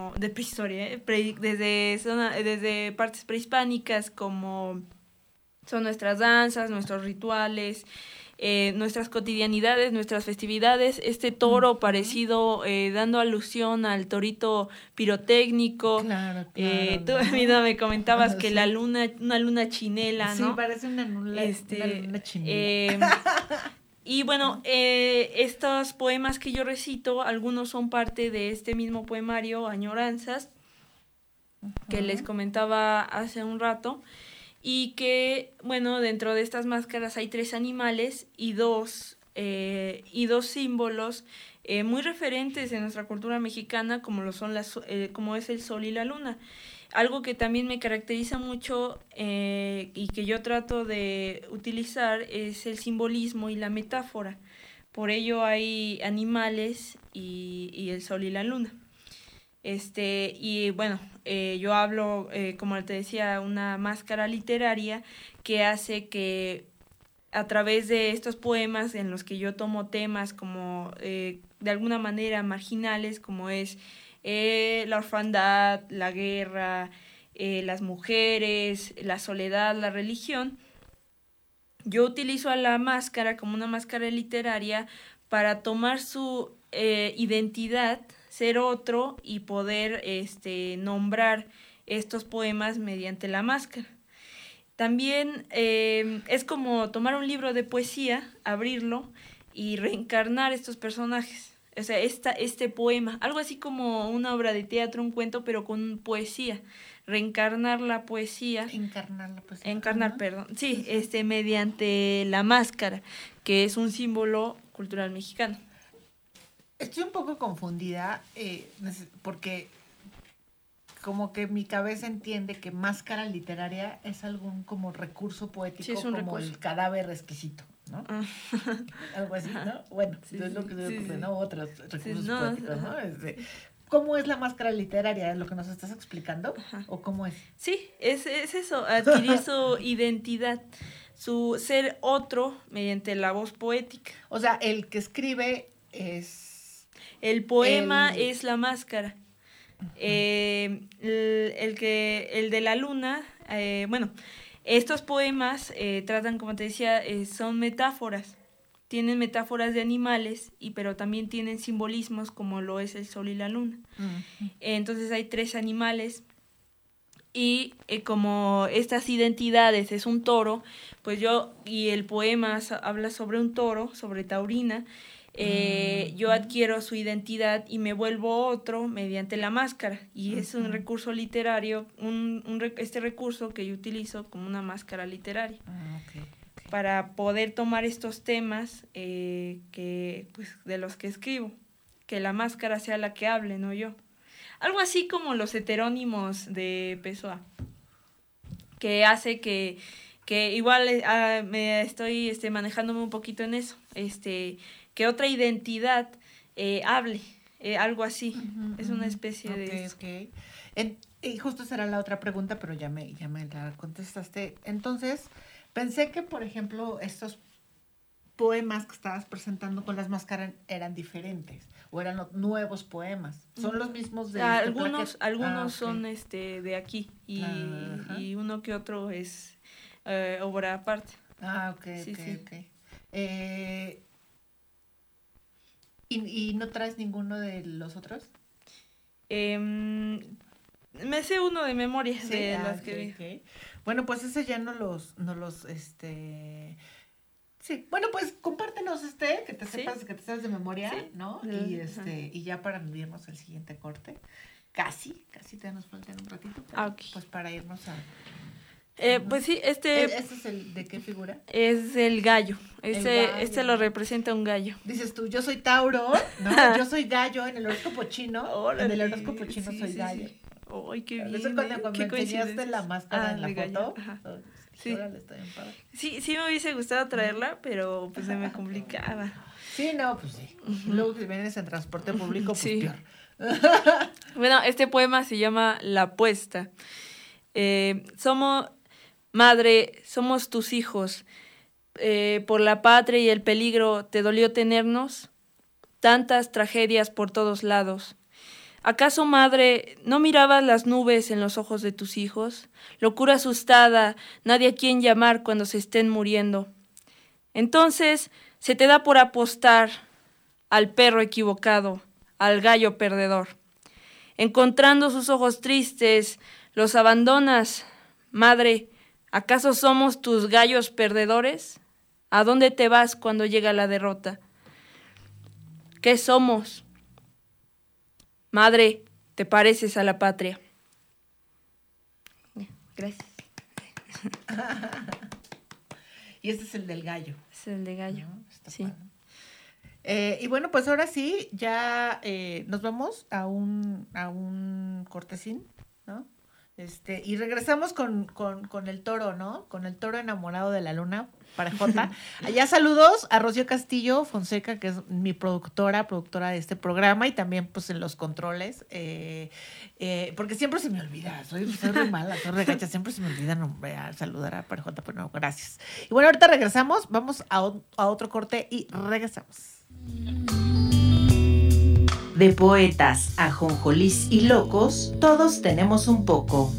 desde partes prehispánicas, como son nuestras danzas, nuestros rituales, nuestras cotidianidades, nuestras festividades, este toro parecido, dando alusión al torito pirotécnico. Claro, Tú ¿no? misma me comentabas que Sí. una luna chinela, ¿no? Sí, parece una luna chinela. Y bueno, estos poemas que yo recito, algunos son parte de este mismo poemario, Añoranzas, que les comentaba hace un rato, y que, bueno, dentro de estas máscaras hay 3 animales y dos símbolos muy referentes en nuestra cultura mexicana, como como es el sol y la luna. Algo que también me caracteriza mucho y que yo trato de utilizar es el simbolismo y la metáfora. Por ello hay animales y el sol y la luna. Y bueno, yo hablo, como te decía, una máscara literaria que hace que a través de estos poemas en los que yo tomo temas como de alguna manera marginales, como es la orfandad, la guerra, las mujeres, la soledad, la religión, yo utilizo a la máscara como una máscara literaria para tomar su identidad, ser otro y poder nombrar estos poemas mediante la máscara. También es como tomar un libro de poesía, abrirlo y reencarnar estos personajes. O sea, este poema, algo así como una obra de teatro, un cuento, pero con poesía. Reencarnar la poesía. Encarnar, perdón. Sí, mediante la máscara, que es un símbolo cultural mexicano. Estoy un poco confundida porque como que mi cabeza entiende que máscara literaria es algún como recurso poético, Sí, es un como recurso. el cadáver exquisito, ¿no? Algo así, ¿no? Bueno, Sí, es lo que sí, sí. ¿no? Otros recursos no, poéticos, ¿no? ¿Cómo es la máscara literaria? ¿Es lo que nos estás explicando? Ajá. ¿O cómo es? Sí, es eso, adquirir su identidad, su ser otro mediante la voz poética. O sea, el que escribe es... El poema es la máscara. El de la luna, estos poemas tratan, como te decía, son metáforas. tienen metáforas de animales, pero también tienen simbolismos como lo es el sol y la luna. Entonces hay 3 animales y como estas identidades es un toro, pues y el poema habla sobre un toro, sobre taurina. Yo adquiero su identidad y me vuelvo otro mediante la máscara, y es un recurso literario, este recurso que yo utilizo como una máscara literaria para poder tomar estos temas pues, de los que escribo, que la máscara sea la que hable, no yo. Algo así como los heterónimos de Pessoa, que hace que igual me estoy manejándome un poquito en eso, que otra identidad hable, algo así. Es una especie de eso. Y justo será la otra pregunta, pero ya me la contestaste. Entonces, pensé que, por ejemplo, estos poemas que estabas presentando con las máscaras eran diferentes, o eran los nuevos poemas. ¿Son los mismos de algunos son de aquí, y uno que otro es obra aparte. Ok. ¿Y no traes ninguno de los otros? Me sé uno de memoria, ¿sí? De las que vi. Okay. Bueno, pues ese ya no los sí, bueno, pues compártenos que te sepas, que te sabes de memoria, ¿sí? ¿No? Y ya para irnos al siguiente corte, casi te nos falta un ratito, pero, pues para irnos a... pues sí, ¿Ese es el de qué figura? Es el gallo. Este lo representa un gallo. Dices tú, yo soy Tauro, ¿no? Yo soy gallo en el horóscopo chino. En el horóscopo chino soy gallo. ¡Ay, qué bien! Eso cuando me enseñaste la máscara en la foto. Sí. Sí, me hubiese gustado traerla, pero pues se me complicaba. Sí, no, pues sí. Luego que vienes en transporte público, pues peor. Bueno, este poema se llama La apuesta. Madre, somos tus hijos. Por la patria y el peligro te dolió tenernos. Tantas tragedias por todos lados. ¿Acaso, madre, no mirabas las nubes en los ojos de tus hijos? Locura asustada, nadie a quien llamar cuando se estén muriendo. Entonces se te da por apostar al perro equivocado, al gallo perdedor. Encontrando sus ojos tristes, los abandonas. Madre, ¿acaso somos tus gallos perdedores? ¿A dónde te vas cuando llega la derrota? ¿Qué somos? Madre, te pareces a la patria. Gracias. Y este es el del gallo. Es el de gallo, ¿no? sí. Y bueno, pues ahora sí, ya nos vamos a un cortecín, ¿no? Y regresamos con el toro, ¿no? Con el toro enamorado de la luna, para Jota. Allá saludos a Rocío Castillo Fonseca, que es mi productora de este programa, y también pues en los controles, porque siempre se me olvida, soy muy mala, soy regacha, siempre se me olvida saludar a Parejota, pero no, gracias. Y bueno, ahorita regresamos, vamos a otro corte y regresamos. De poetas, ajonjolís y locos, todos tenemos un poco.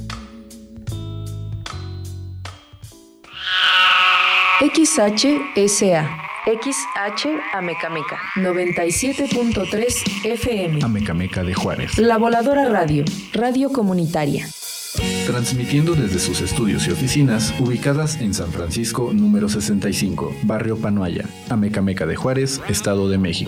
XHSA. XH Amecameca. 97.3 FM. Amecameca de Juárez. La Voladora Radio. Radio comunitaria. Transmitiendo desde sus estudios y oficinas ubicadas en San Francisco número 65, Barrio Panoaya, Amecameca de Juárez, Estado de México.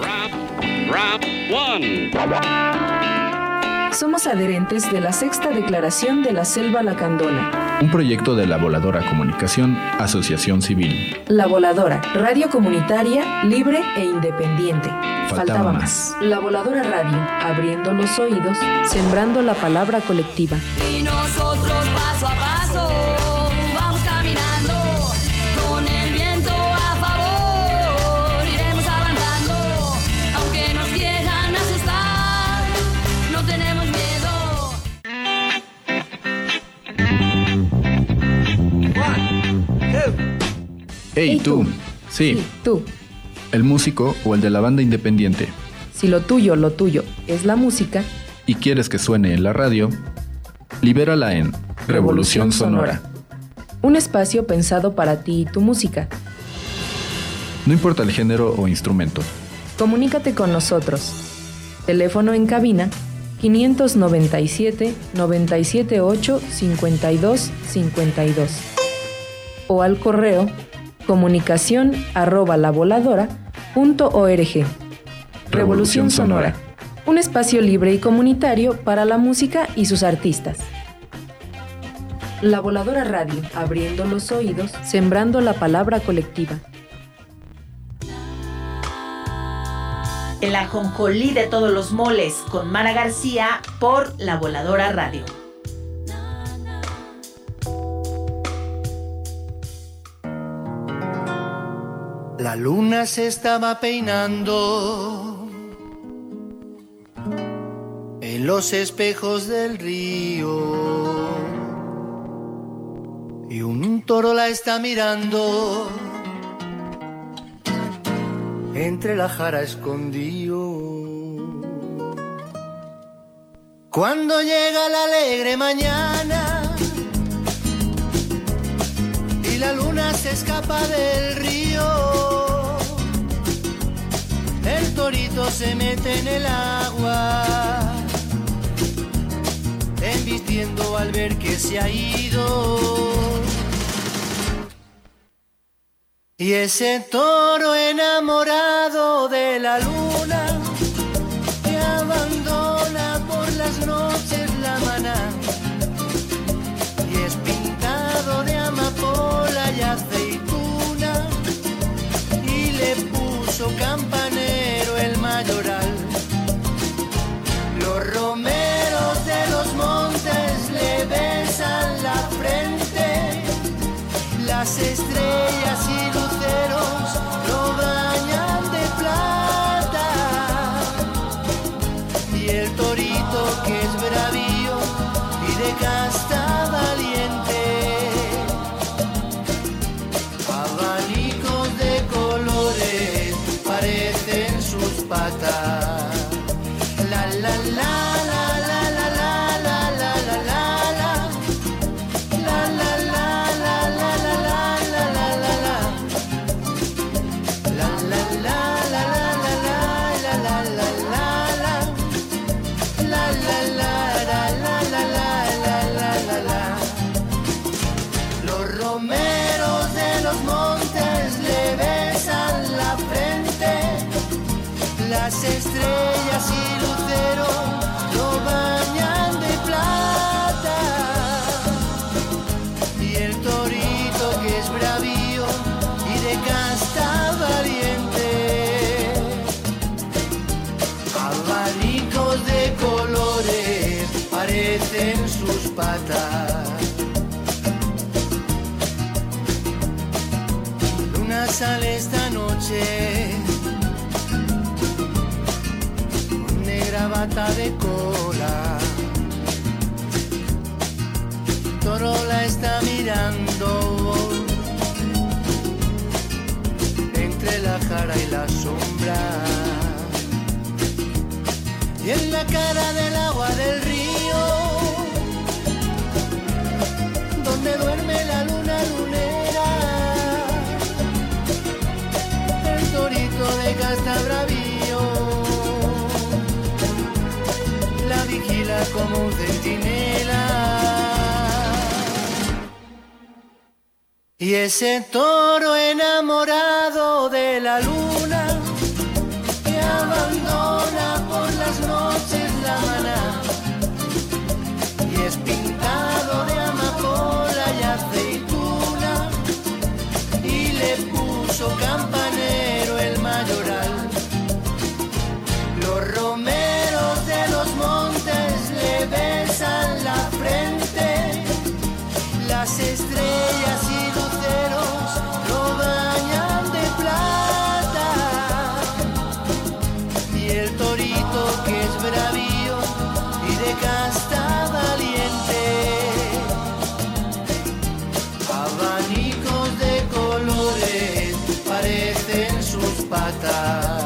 Somos adherentes de la Sexta Declaración de la Selva Lacandona. Un proyecto de La Voladora Comunicación, Asociación Civil. La Voladora, radio comunitaria, libre e independiente. Faltaba más. La Voladora Radio, abriendo los oídos, sembrando la palabra colectiva. Y nosotros paso a paso vamos caminando, con el viento a favor iremos avanzando, aunque nos quieran asustar, no tenemos miedo. ¡Hey, tú! Sí, tú. El músico o el de la banda independiente. Si lo tuyo es la música y quieres que suene en la radio, libérala en Revolución Sonora. Un espacio pensado para ti y tu música. no importa el género o instrumento. Comunícate con nosotros. Teléfono en cabina 597-8 o al correo comunicación@lavoladora.org. Revolución Sonora, un espacio libre y comunitario para la música y sus artistas. La Voladora Radio, abriendo los oídos, sembrando la palabra colectiva. El ajonjolí de todos los moles con Mara García por La Voladora Radio. La luna se estaba peinando en los espejos del río y un toro la está mirando entre la jara escondido. Cuando llega la alegre mañana y la luna se escapa del río, el torito se mete en el agua, embistiendo al ver que se ha ido. Y ese toro enamorado de la luna que abandona por las noches la maná y es pintado de amapola y aceituna y le puso campanero el mayoral. Los romeros de los montes le besan la frente, las estrellas y luceros lo bañan de plata y el torito que es bravío y de casta valiente, abanicos de colores parecen sus patas. La la la la la la la la la la la la la la la la la las estrellas y luceros lo bañan de plata y el torito que es bravío y de casta valiente, abanicos de colores parecen sus patas. Luna sale esta noche, bata de cola, toro la está mirando entre la jara y la sombra y en la cara del agua del río donde duerme la luna lunera, el torito de casta bravío la vigila como un centinela. Y ese toro enamorado de la luna que abandona por las noches la maná y es pintado de amapola y aceituna y le puso campanero el mayoral. Los romeros de los montes le besan la frente, las estrellas y luceros lo bañan de plata y el torito que es bravío y de casta valiente, abanicos de colores parecen sus patas.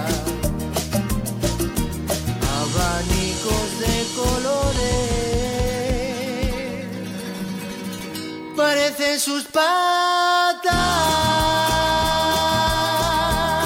Parecen sus patas.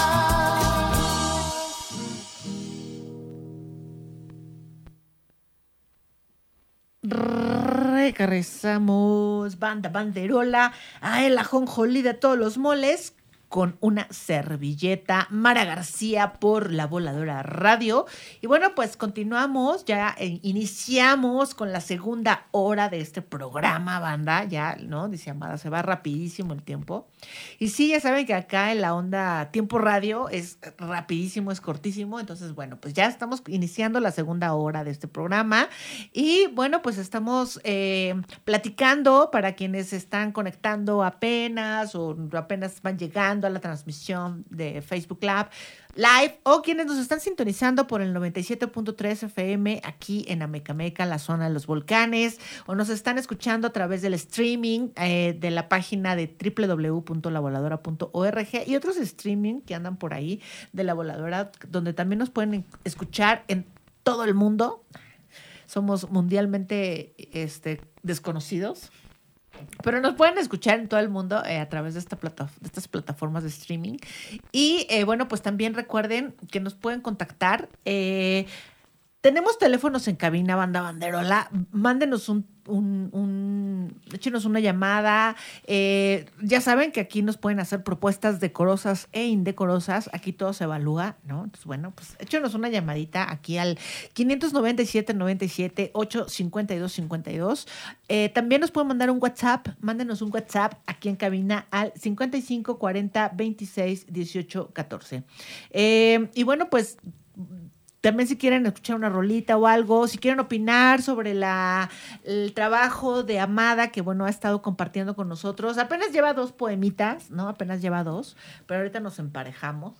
que regresamos, banda banderola, a el ajonjolí de todos los moles, con una servilleta. Mara García por La Voladora Radio. Y bueno, pues continuamos, ya iniciamos con la segunda hora de este programa, banda. Ya, ¿no? Dice Amada, se va rapidísimo el tiempo. Y sí, ya saben que acá en la onda Tiempo Radio es rapidísimo, es cortísimo. Entonces, bueno, pues ya estamos iniciando la segunda hora de este programa. Y bueno, pues estamos platicando para quienes están conectando apenas o apenas van llegando a la transmisión de Facebook Live o quienes nos están sintonizando por el 97.3 FM aquí en Amecameca, la zona de los volcanes, o nos están escuchando a través del streaming de la página de www.lavoladora.org y otros streaming que andan por ahí de La Voladora, donde también nos pueden escuchar en todo el mundo. Somos mundialmente desconocidos. Pero nos pueden escuchar en todo el mundo a través de estas plataformas de streaming. Y bueno, pues también recuerden que nos pueden contactar. Tenemos teléfonos en cabina, banda banderola. Mándenos échenos una llamada. Ya saben que aquí nos pueden hacer propuestas decorosas e indecorosas. Aquí todo se evalúa, ¿no? Entonces, bueno, pues échenos una llamadita aquí al 597-97-852-52. También nos pueden mandar un WhatsApp. Mándenos un WhatsApp aquí en cabina al 55 40 26 18 14. Y bueno, pues también si quieren escuchar una rolita o algo, si quieren opinar sobre el trabajo de Amada, que bueno, ha estado compartiendo con nosotros. Apenas lleva 2 poemitas, ¿no? Apenas lleva 2, pero ahorita nos emparejamos.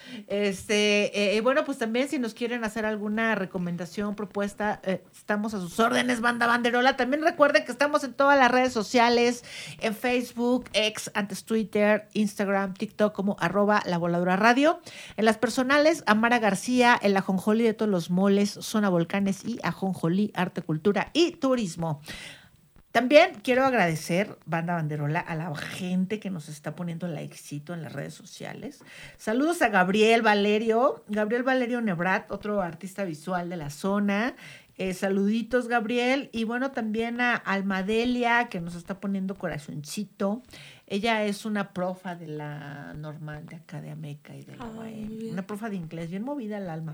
Bueno, pues también si nos quieren hacer alguna recomendación, propuesta, estamos a sus órdenes, banda banderola. También recuerden que estamos en todas las redes sociales, en Facebook, X, antes Twitter, Instagram, TikTok, como @lavoladora_radio. En las personales, Amara García, el ajonjolí de todos los moles, Zona Volcanes y Ajonjolí, Arte, Cultura y Turismo. También quiero agradecer, banda banderola, a la gente que nos está poniendo likecito en las redes sociales. Saludos a Gabriel Valerio Nebrat, otro artista visual de la zona. Saluditos, Gabriel. Y bueno, también a Almadelia, que nos está poniendo corazoncito. Ella es una profa de la normal de acá de Ameca y de la UAM. Una profa de inglés, bien movida el alma.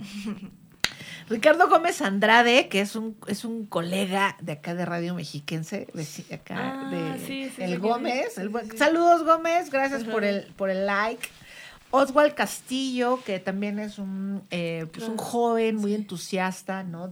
Ricardo Gómez Andrade, que es un colega de acá de Radio Mexiquense, acá el Gómez. Saludos, Gómez, gracias por el like. Oswald Castillo, que también es un joven muy entusiasta, ¿no?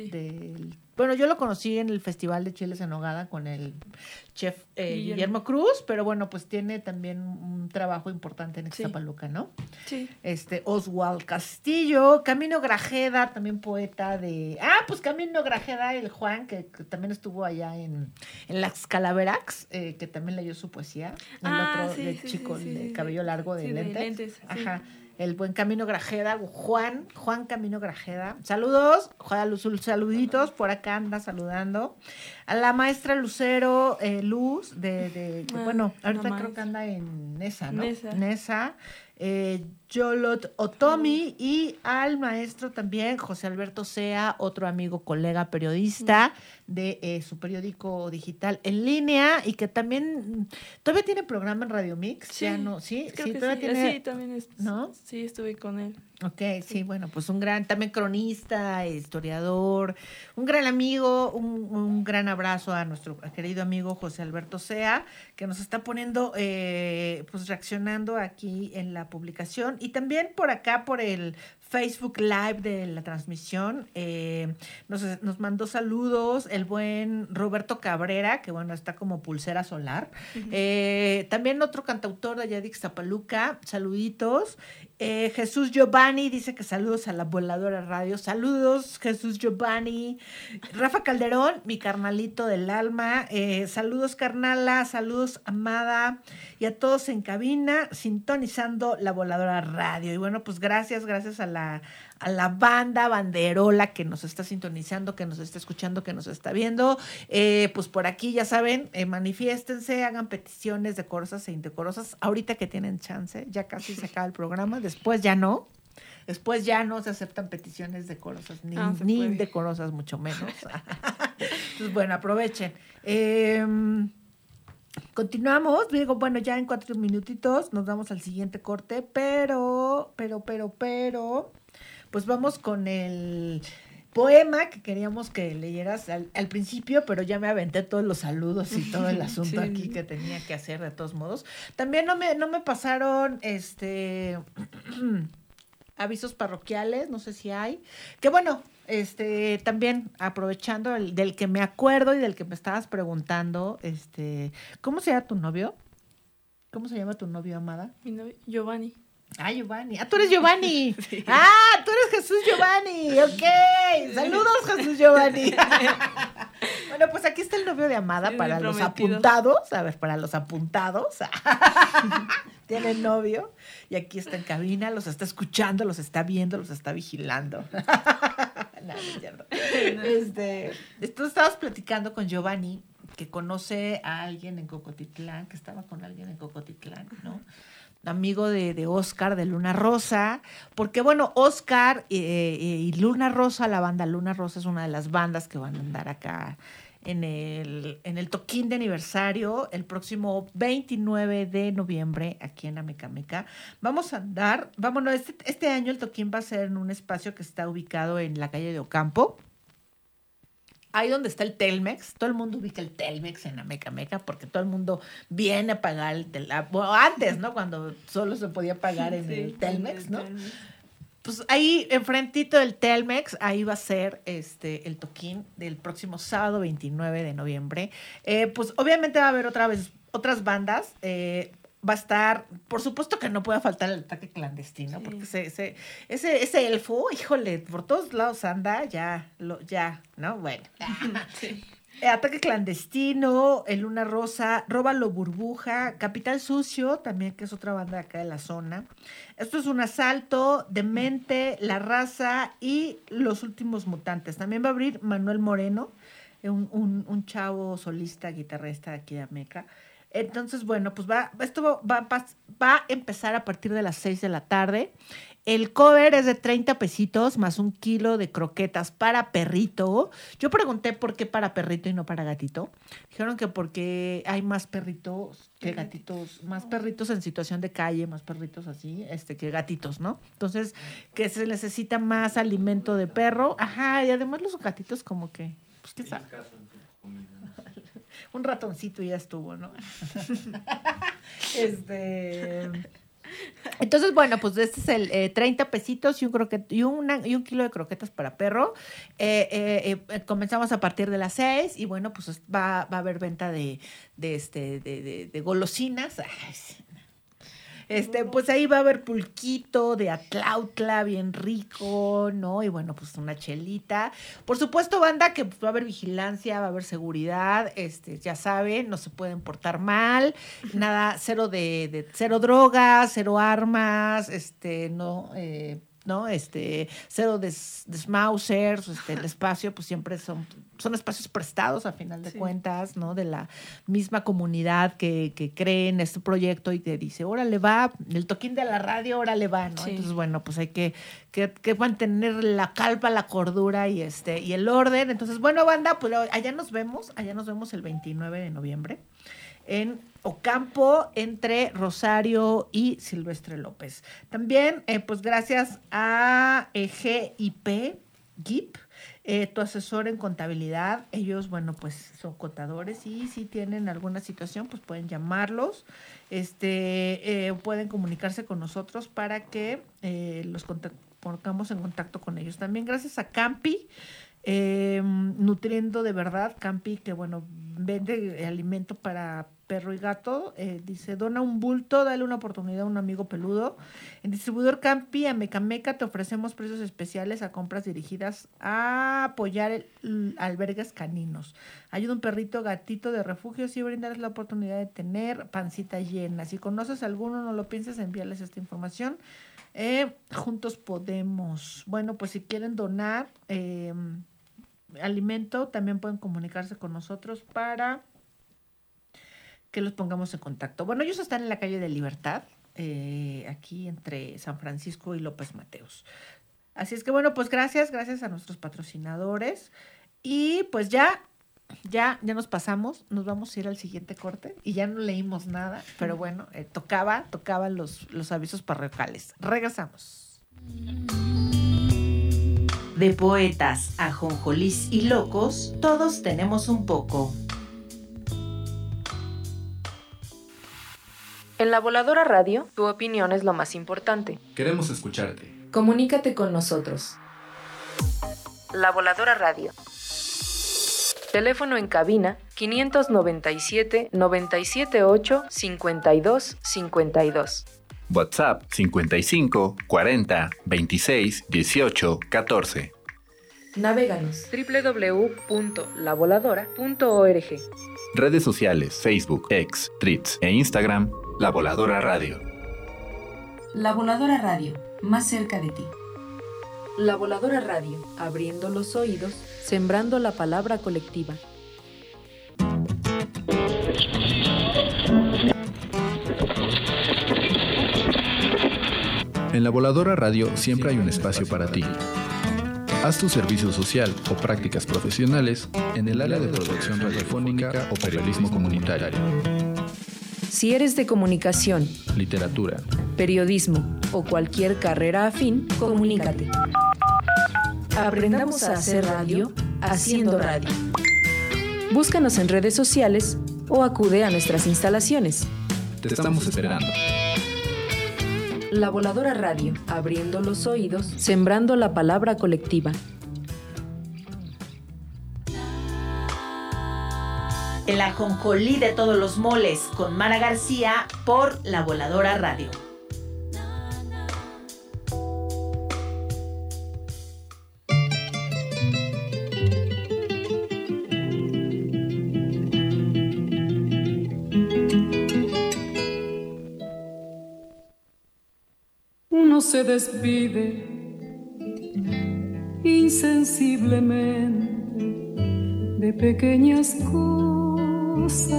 Bueno, yo lo conocí en el Festival de Chiles en Nogada con el chef Guillermo Cruz, pero bueno, pues tiene también un trabajo importante en Ixtapaluca, ¿no? Sí. Oswald Castillo, Camino Grajeda, también poeta de... pues Camino Grajeda, el Juan, que también estuvo allá en Las Calaverax, que también leyó su poesía. El chico de cabello largo de lentes. Ajá. Sí. El buen Camino Grajeda, Juan Camino Grajeda. Saludos, saluditos, por acá anda saludando. A la maestra Lucero Luz, bueno, ahorita creo que anda en Nesa, ¿no? Nesa. Yolot Otomi y al maestro también José Alberto Sea, otro amigo, colega periodista de su periódico digital en línea y que también todavía tiene programa en Radio Mix. Sí, ya no, sí, creo que todavía tiene, sí, también ¿no? Sí, estuve con él. Ok, sí, bueno, pues un gran, también cronista, historiador, un gran amigo, un gran abrazo a nuestro querido amigo José Alberto Sea, que nos está poniendo, pues reaccionando aquí en la publicación y también por acá, por el Facebook Live de la transmisión, nos mandó saludos el buen Roberto Cabrera, que bueno, está como pulsera solar. También otro cantautor de allá de Ixtapaluca, saluditos. Jesús Giovanni dice que saludos a La Voladora Radio. Saludos, Jesús Giovanni. Rafa Calderón, mi carnalito del alma. Saludos, carnala. Saludos, Amada. Y a todos en cabina, sintonizando La Voladora Radio. Y bueno, pues gracias a la banda banderola que nos está sintonizando, que nos está escuchando, que nos está viendo. Pues por aquí, ya saben, manifiéstense, hagan peticiones decorosas e indecorosas. Ahorita que tienen chance, ya casi se acaba el programa. Después ya no se aceptan peticiones decorosas, ni indecorosas, mucho menos. Entonces, bueno, aprovechen. Continuamos, digo, bueno, ya en 4 minutitos nos vamos al siguiente corte, pero, pues vamos con el poema que queríamos que leyeras al principio, pero ya me aventé todos los saludos y todo el asunto aquí que tenía que hacer de todos modos. También no me pasaron avisos parroquiales, no sé si hay. Que bueno, también aprovechando del que me acuerdo y del que me estabas preguntando, ¿cómo se llama tu novio? ¿Cómo se llama tu novio, amada? Mi novio, Giovanni. Ah, Giovanni. Ah, tú eres Giovanni. Sí. Ah, tú eres Jesús Giovanni. Ok. Saludos, Jesús Giovanni. Bueno, pues aquí está el novio de Amada Sí, para mi los prometido. apuntados. A ver, para los apuntados. Tiene novio y aquí está en cabina, los está escuchando, los está viendo, los está vigilando. No, no es cierto. Tú estabas platicando con Giovanni, que conoce a alguien en Cocotitlán, que estaba con alguien en Cocotitlán, ¿no? Amigo de Oscar, de Luna Rosa, porque bueno, Oscar y Luna Rosa, la banda Luna Rosa es una de las bandas que van a andar acá en el toquín de aniversario el próximo 29 de noviembre aquí en Amecameca. Vamos a andar, vámonos, este año el toquín va a ser en un espacio que está ubicado en la calle de Ocampo. Ahí donde está el Telmex, todo el mundo ubica el Telmex en Amecameca porque todo el mundo viene a pagar bueno, antes, ¿no? Cuando solo se podía pagar en el Telmex, ¿no? Pues ahí, enfrentito del Telmex, ahí va a ser el toquín del próximo sábado 29 de noviembre. Pues obviamente va a haber otras bandas. Va a estar, por supuesto que no puede faltar el Ataque Clandestino, sí. Porque ese elfo, híjole, por todos lados anda, ¿no? Bueno. Sí. Ataque Clandestino, El Luna Rosa, Róbalo Burbuja, Capital Sucio, también que es otra banda de acá de la zona. Esto es Un Asalto, Demente, La Raza y Los Últimos Mutantes. También va a abrir Manuel Moreno, un chavo solista, guitarrista de aquí de Ameca. Entonces, bueno, pues esto va a empezar a partir de las 6 de la tarde. El cover es de 30 pesitos más 1 kilo de croquetas para perrito. Yo pregunté por qué para perrito y no para gatito. Dijeron que porque hay más perritos que gatitos, más perritos en situación de calle, más perritos así, que gatitos, ¿no? Entonces, que se necesita más alimento de perro. Ajá, y además los gatitos como que, pues, ¿qué sabe? Un ratoncito ya estuvo, ¿no? Entonces, bueno, pues este es el 30 pesitos y un kilo de croquetas para perro. Comenzamos a partir de las 6 y bueno, pues va a haber venta de golosinas. Ay, sí. Pues ahí va a haber pulquito de Atlautla, bien rico, ¿no? Y bueno, pues una chelita. Por supuesto, banda, que va a haber vigilancia, va a haber seguridad, ya saben, no se pueden portar mal, nada, cero drogas, cero armas, cero desmausers, el espacio, pues siempre son espacios prestados a final de cuentas, ¿no? De la misma comunidad que cree en este proyecto y te dice, órale va, el toquín de la radio, órale va, ¿no? Sí. Entonces, bueno, pues hay que mantener la calma, la cordura y el orden. Entonces, bueno, banda, pues allá nos vemos el 29 de noviembre en Ocampo, entre Rosario y Silvestre López. También, pues gracias a GIP, tu asesor en contabilidad. Ellos, bueno, pues son contadores y si tienen alguna situación, pues pueden llamarlos. Pueden comunicarse con nosotros para que los pongamos en contacto con ellos. También gracias a Campi, Nutriendo de Verdad, Campi, que bueno, vende alimento para perro y gato, dice, dona un bulto, dale una oportunidad a un amigo peludo. En Distribuidor Campi, Amecameca, te ofrecemos precios especiales a compras dirigidas a apoyar albergues caninos. Ayuda a un perrito, gatito de refugios y brindarles la oportunidad de tener pancita llena. Si conoces a alguno, no lo pienses, envíales esta información. Juntos podemos. Bueno, pues si quieren donar alimento, también pueden comunicarse con nosotros para que los pongamos en contacto. Bueno, ellos están en la calle de Libertad, aquí entre San Francisco y López Mateos. Así es que bueno, pues gracias a nuestros patrocinadores. Y pues ya ya nos pasamos, nos vamos a ir al siguiente corte y ya no leímos nada, pero bueno, tocaban los avisos parroquiales. Regresamos. De poetas a jonjolís y locos, todos tenemos un poco. En La Voladora Radio, tu opinión es lo más importante. Queremos escucharte. Comunícate con nosotros. La Voladora Radio. Teléfono en cabina 597-978-5252. WhatsApp 55 40 26 18 14. Navéganos www.lavoladora.org. Redes sociales, Facebook, X, Threads e Instagram, La Voladora Radio. La Voladora Radio, más cerca de ti. La Voladora Radio, abriendo los oídos, sembrando la palabra colectiva. En La Voladora Radio siempre hay un espacio para ti. Haz tu servicio social o prácticas profesionales en el área de producción radiofónica o periodismo comunitario. Si eres de comunicación, Literatura, periodismo o cualquier carrera afín, comunícate. Aprendamos a hacer radio haciendo radio. Búscanos en redes sociales o acude a nuestras instalaciones. te estamos esperando. La Voladora Radio, abriendo los oídos, sembrando la palabra colectiva. El ajonjolí de todos los moles con Mara García por La Voladora Radio. Uno se despide insensiblemente de pequeñas cosas,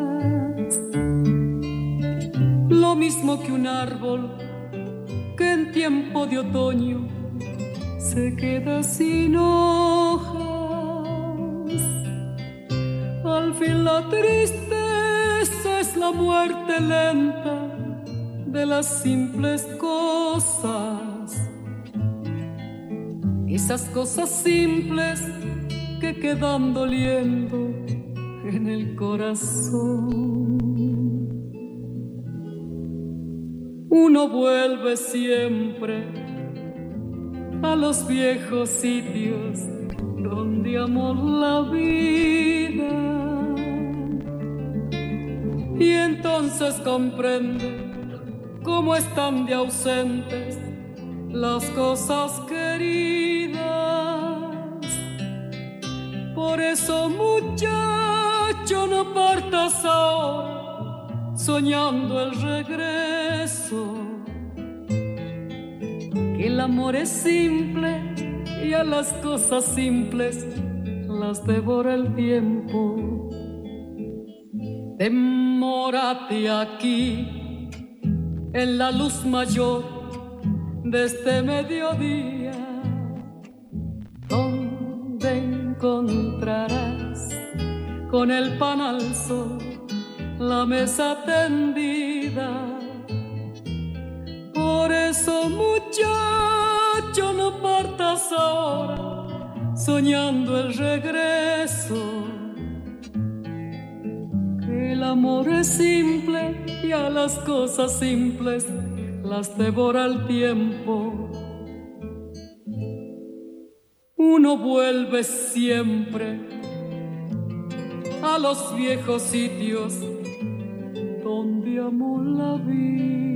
lo mismo que un árbol que en tiempo de otoño se queda sin hojas. Al fin la tristeza es la muerte lenta de las simples cosas, esas cosas simples que quedan doliendo en el corazón. Uno vuelve siempre a los viejos sitios donde amó la vida, y entonces comprende cómo están de ausentes las cosas queridas. Por eso, muchacho, no partas ahora soñando el regreso, que el amor es simple y a las cosas simples las devora el tiempo. Demórate aquí en la luz mayor de este mediodía, donde encontrarás con el pan al sol la mesa tendida. Por eso, muchacho, no partas ahora soñando el regreso, que el amor es simple y a las cosas simples las devora el tiempo. Uno vuelve siempre a los viejos sitios donde amó la vida.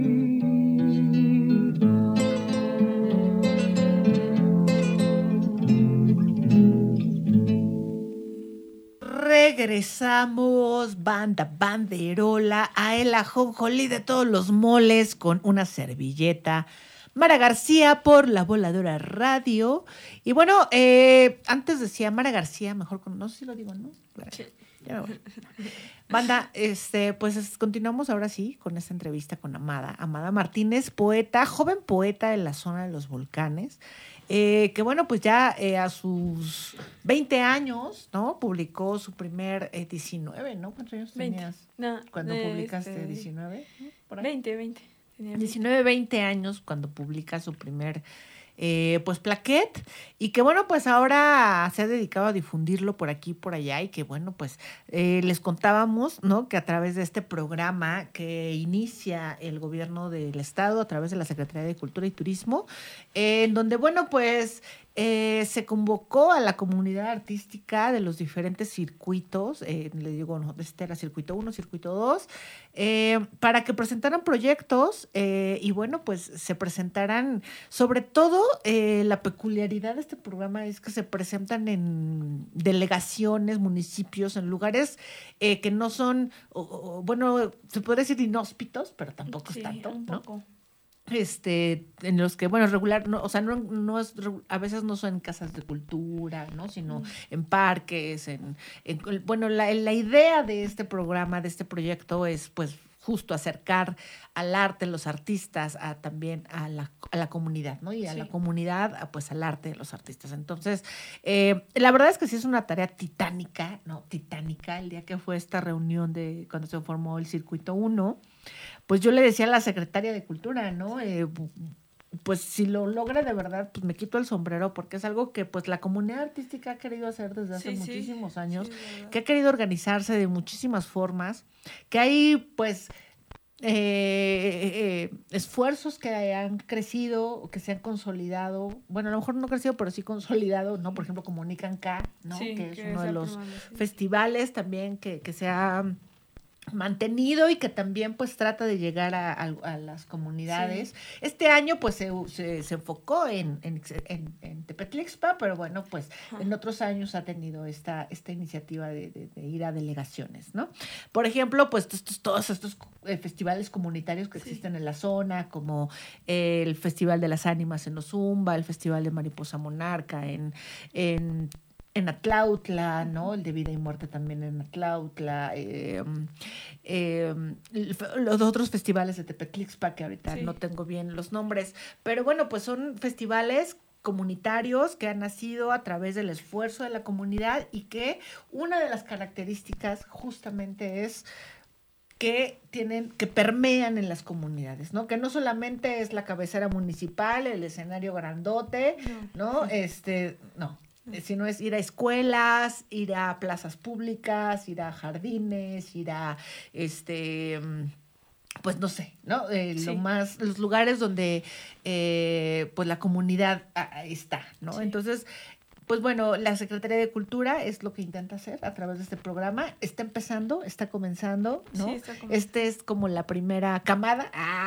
Regresamos, banda banderola, a el ajonjolí de todos los moles con una servilleta. Mara García por La Voladora Radio. Y bueno, antes decía Mara García, mejor con... No sé si lo digo, ¿no? Sí. Ya me voy. Banda, pues continuamos ahora sí con esta entrevista con Amada Martínez, poeta, joven poeta de la zona de los volcanes. que bueno, pues ya a sus 20 años, ¿no? Publicó su primer 19, ¿no? ¿Cuántos años 20. tenías No, cuando publicaste 19? ¿No? Por ahí. 20. Tenía 19, 20 años cuando publica su primer pues plaquet, y que bueno, pues ahora se ha dedicado a difundirlo por aquí y por allá, y que bueno, pues les contábamos, ¿no? Que a través de este programa que inicia el gobierno del estado a través de la Secretaría de Cultura y Turismo, en donde bueno, pues se convocó a la comunidad artística de los diferentes circuitos, le digo, no, este era circuito 1, circuito 2, para que presentaran proyectos y bueno, pues se presentarán, sobre todo la peculiaridad de este programa es que se presentan en delegaciones, municipios, en lugares que no son, bueno, se podría decir inhóspitos, pero tampoco es tanto, un poco. ¿no? En los que, bueno, regular, no, o sea, no es, a veces no son en casas de cultura, ¿no? Sino en parques, bueno, la idea de este programa, de este proyecto es, pues, justo acercar al arte, los artistas, también a la comunidad, ¿no? Y a la comunidad, pues, al arte de los artistas. Entonces, la verdad es que sí es una tarea titánica, ¿no? Titánica, el día que fue esta reunión cuando se formó el Circuito 1, pues yo le decía a la secretaria de Cultura, ¿no? Pues si lo logra de verdad, pues me quito el sombrero, porque es algo que pues la comunidad artística ha querido hacer desde hace muchísimos años, que ha querido organizarse de muchísimas formas, que hay pues esfuerzos que han crecido, que se han consolidado, bueno, a lo mejor no crecido, pero sí consolidado, ¿no? Por ejemplo, como Nican K, ¿no? Que es uno de los festivales también que se ha mantenido y que también pues trata de llegar a las comunidades. Este año pues se enfocó en Tepetlixpa, pero bueno, pues en otros años ha tenido esta iniciativa de ir a delegaciones, ¿no? Por ejemplo, pues todos estos festivales comunitarios que existen en la zona, como el Festival de las Ánimas en Ozumba, el Festival de Mariposa Monarca en Atlautla, ¿no? El de Vida y Muerte también en Atlautla, los otros festivales de Tepetlixpa, que ahorita no tengo bien los nombres, pero bueno, pues son festivales comunitarios que han nacido a través del esfuerzo de la comunidad, y que una de las características justamente es que permean en las comunidades, ¿no? Que no solamente es la cabecera municipal, el escenario grandote, ¿no? No. Sino es ir a escuelas, ir a plazas públicas, ir a jardines, ir a pues no sé, ¿no? Los lugares donde pues la comunidad está, ¿no? Entonces, pues bueno, la Secretaría de Cultura es lo que intenta hacer a través de este programa. Está empezando, está comenzando, ¿no? Sí, está comenzando. Es como la primera camada,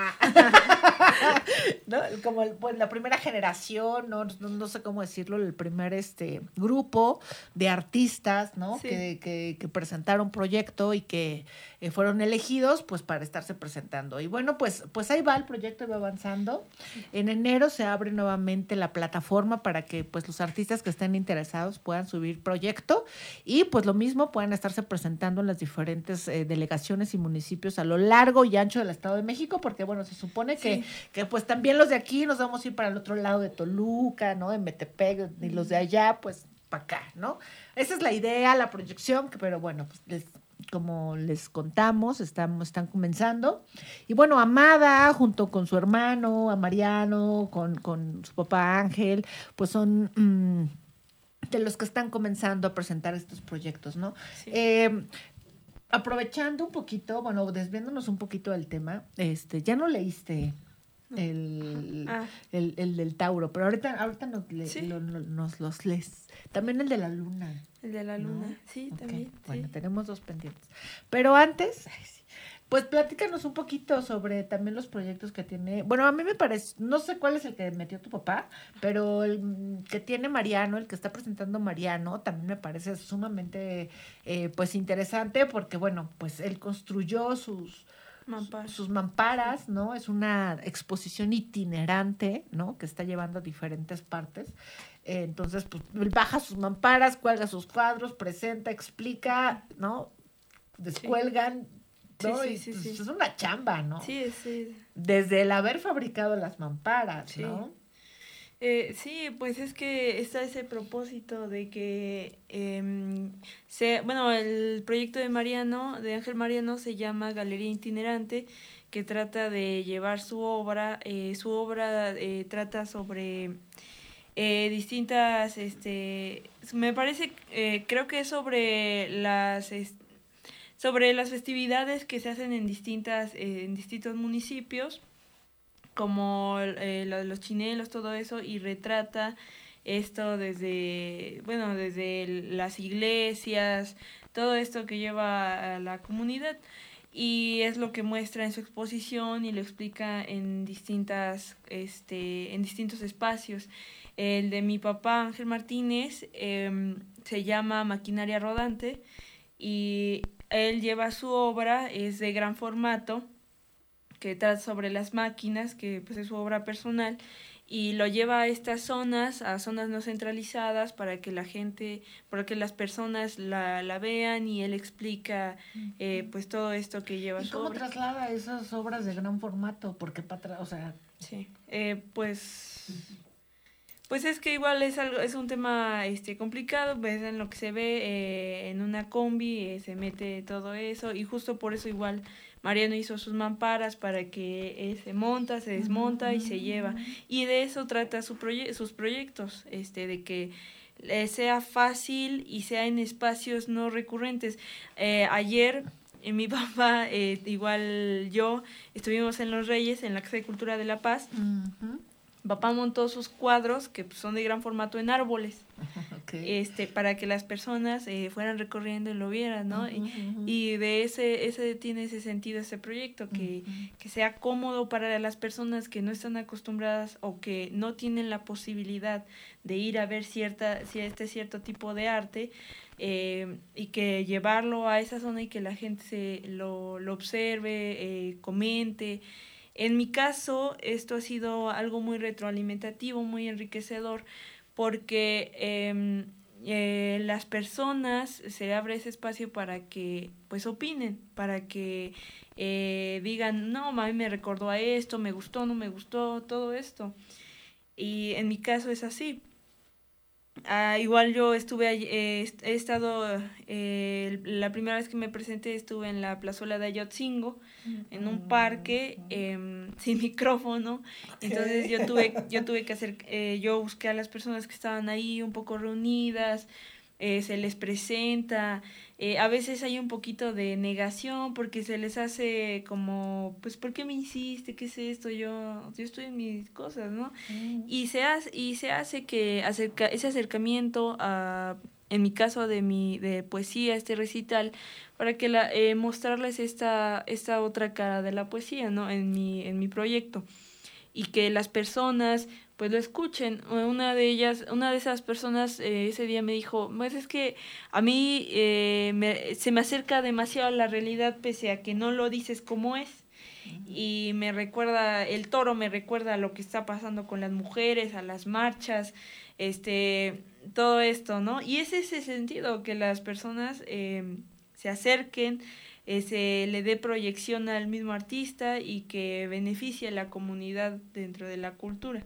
¿no? Como pues la primera generación, no sé cómo decirlo, el primer grupo de artistas, ¿no? Sí. Que presentaron proyecto y que fueron elegidos pues para estarse presentando. Y bueno, pues ahí va el proyecto y va avanzando. En enero se abre nuevamente la plataforma para que pues los artistas que estén interesados puedan subir proyecto, y pues lo mismo puedan estarse presentando en las diferentes delegaciones y municipios a lo largo y ancho del Estado de México, porque bueno, se supone que pues también los de aquí nos vamos a ir para el otro lado de Toluca, ¿no? En Metepec, y los de allá pues para acá, ¿no? Esa es la idea, la proyección, pero bueno, pues como les contamos, están comenzando. Y bueno, Amada, junto con su hermano, a Mariano, con su papá Ángel, pues son de los que están comenzando a presentar estos proyectos, ¿no? Sí. Aprovechando un poquito, bueno, desviándonos un poquito del tema, ya no leíste el del Tauro, pero ahorita nos los lees. También el de la Luna. El de la Luna, ¿no? Sí, okay. También. Bueno, tenemos 2 pendientes. Pero antes, pues platícanos un poquito sobre también los proyectos que tiene. Bueno, a mí me parece, no sé cuál es el que metió tu papá, pero el que tiene Mariano, el que está presentando Mariano, también me parece sumamente pues interesante, porque bueno, pues él construyó sus mamparas, ¿no? Es una exposición itinerante, ¿no? Que está llevando a diferentes partes. Entonces, pues, él baja sus mamparas, cuelga sus cuadros, presenta, explica, ¿no? Descuelgan, ¿no? Sí. Es una chamba, ¿no? Sí. Desde el haber fabricado las mamparas, ¿no? Sí, pues es que está ese propósito de que el proyecto de Ángel Mariano, se llama Galería Itinerante, que trata de llevar su obra trata sobre distintas, me parece, creo que es sobre las festividades que se hacen en distintos municipios, como lo de los chinelos, todo eso, y retrata esto desde las iglesias, todo esto que lleva a la comunidad, y es lo que muestra en su exposición y lo explica en distintos espacios. El de mi papá, Ángel Martínez, se llama Maquinaria Rodante, y él lleva su obra, es de gran formato, que trata sobre las máquinas, que pues es su obra personal, y lo lleva a estas zonas, a zonas no centralizadas, para que las personas la vean, y él explica pues todo esto que lleva su obra. ¿Y cómo traslada esas obras de gran formato? Porque sí, pues es que igual es un tema complicado, pues en lo que se ve en una combi se mete todo eso, y justo por eso igual Mariano hizo sus mamparas para que se monta, se desmonta y se lleva. Y de eso trata sus proyectos, de que sea fácil y sea en espacios no recurrentes. Ayer mi papá, igual yo, estuvimos en Los Reyes, en la Casa de Cultura de La Paz. Papá montó sus cuadros, que son de gran formato, en árboles. Okay. Para que las personas fueran recorriendo y lo vieran, ¿no? Y de ese tiene ese sentido ese proyecto, que sea cómodo para las personas que no están acostumbradas o que no tienen la posibilidad de ir a ver cierto tipo de arte, y que llevarlo a esa zona y que la gente lo observe, comente. En mi caso, esto ha sido algo muy retroalimentativo, muy enriquecedor, porque las personas, se abre ese espacio para que pues opinen, para que digan, no, a mí me recordó a esto, me gustó, no me gustó, todo esto. Y en mi caso es así. Igual yo he estado, la primera vez que me presenté estuve en la plazuela de Ayotzingo, en un parque, sin micrófono. Okay. Entonces yo tuve que hacer, yo busqué a las personas que estaban ahí un poco reunidas, se les presenta, a veces hay un poquito de negación porque se les hace como, pues, ¿por qué me hiciste? ¿Qué es esto? Yo estoy en mis cosas, ¿no? Y se hace que ese acercamiento en mi caso de poesía, recital, para que mostrarles esta otra cara de la poesía, ¿no? En mi proyecto, y que las personas pues lo escuchen. Una de esas personas ese día me dijo, pues es que a mí se me acerca demasiado a la realidad, pese a que no lo dices como es. Y el toro me recuerda a lo que está pasando con las mujeres, a las marchas, todo esto, ¿no? Y es ese sentido, que las personas se acerquen, se le dé proyección al mismo artista y que beneficie a la comunidad dentro de la cultura.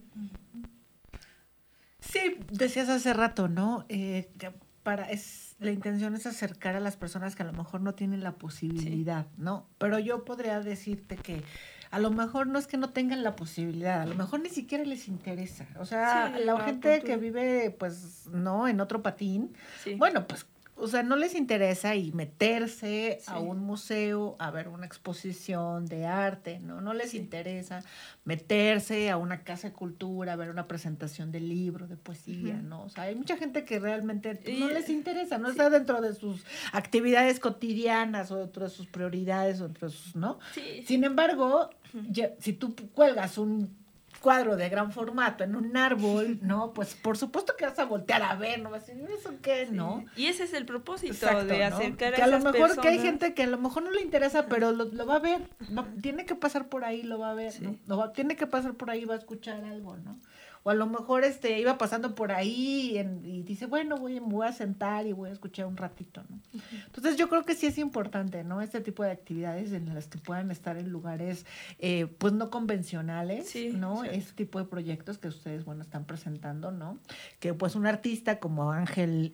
Sí, decías hace rato, ¿no? La intención es acercar a las personas que a lo mejor no tienen la posibilidad, sí, ¿no? Pero yo podría decirte que a lo mejor no es que no tengan la posibilidad, a lo mejor ni siquiera les interesa. O sea, sí, la gente cultura que vive, pues, ¿no? En otro patín, sí, bueno, pues, o sea, no les interesa y meterse, sí, a un museo a ver una exposición de arte, ¿no? No les, sí, interesa meterse a una casa de cultura a ver una presentación de libro, de poesía, ¿no? O sea, hay mucha gente que realmente no les interesa, no, sí, está dentro de sus actividades cotidianas o dentro de sus prioridades o dentro de sus, ¿no? Sí. Sin embargo, si tú cuelgas un cuadro de gran formato en un árbol, ¿no? Pues por supuesto que vas a voltear a ver, ¿no? Vas a decir, ¿eso qué, sí, no? Y ese es el propósito, exacto, de acercar, ¿no?, que a esas lo mejor personas. Que hay gente que a lo mejor no le interesa, pero lo va a ver, ¿no? Tiene que pasar por ahí, lo va a ver, sí, ¿no? Tiene que pasar por ahí, va a escuchar algo, ¿no? O a lo mejor iba pasando por ahí y dice, bueno, me voy a sentar y voy a escuchar un ratito, ¿no? Entonces yo creo que sí es importante, ¿no? Este tipo de actividades en las que puedan estar en lugares pues no convencionales, Sí, ¿no? sí. Este tipo de proyectos que ustedes, bueno, están presentando, ¿no? Que pues un artista como Ángel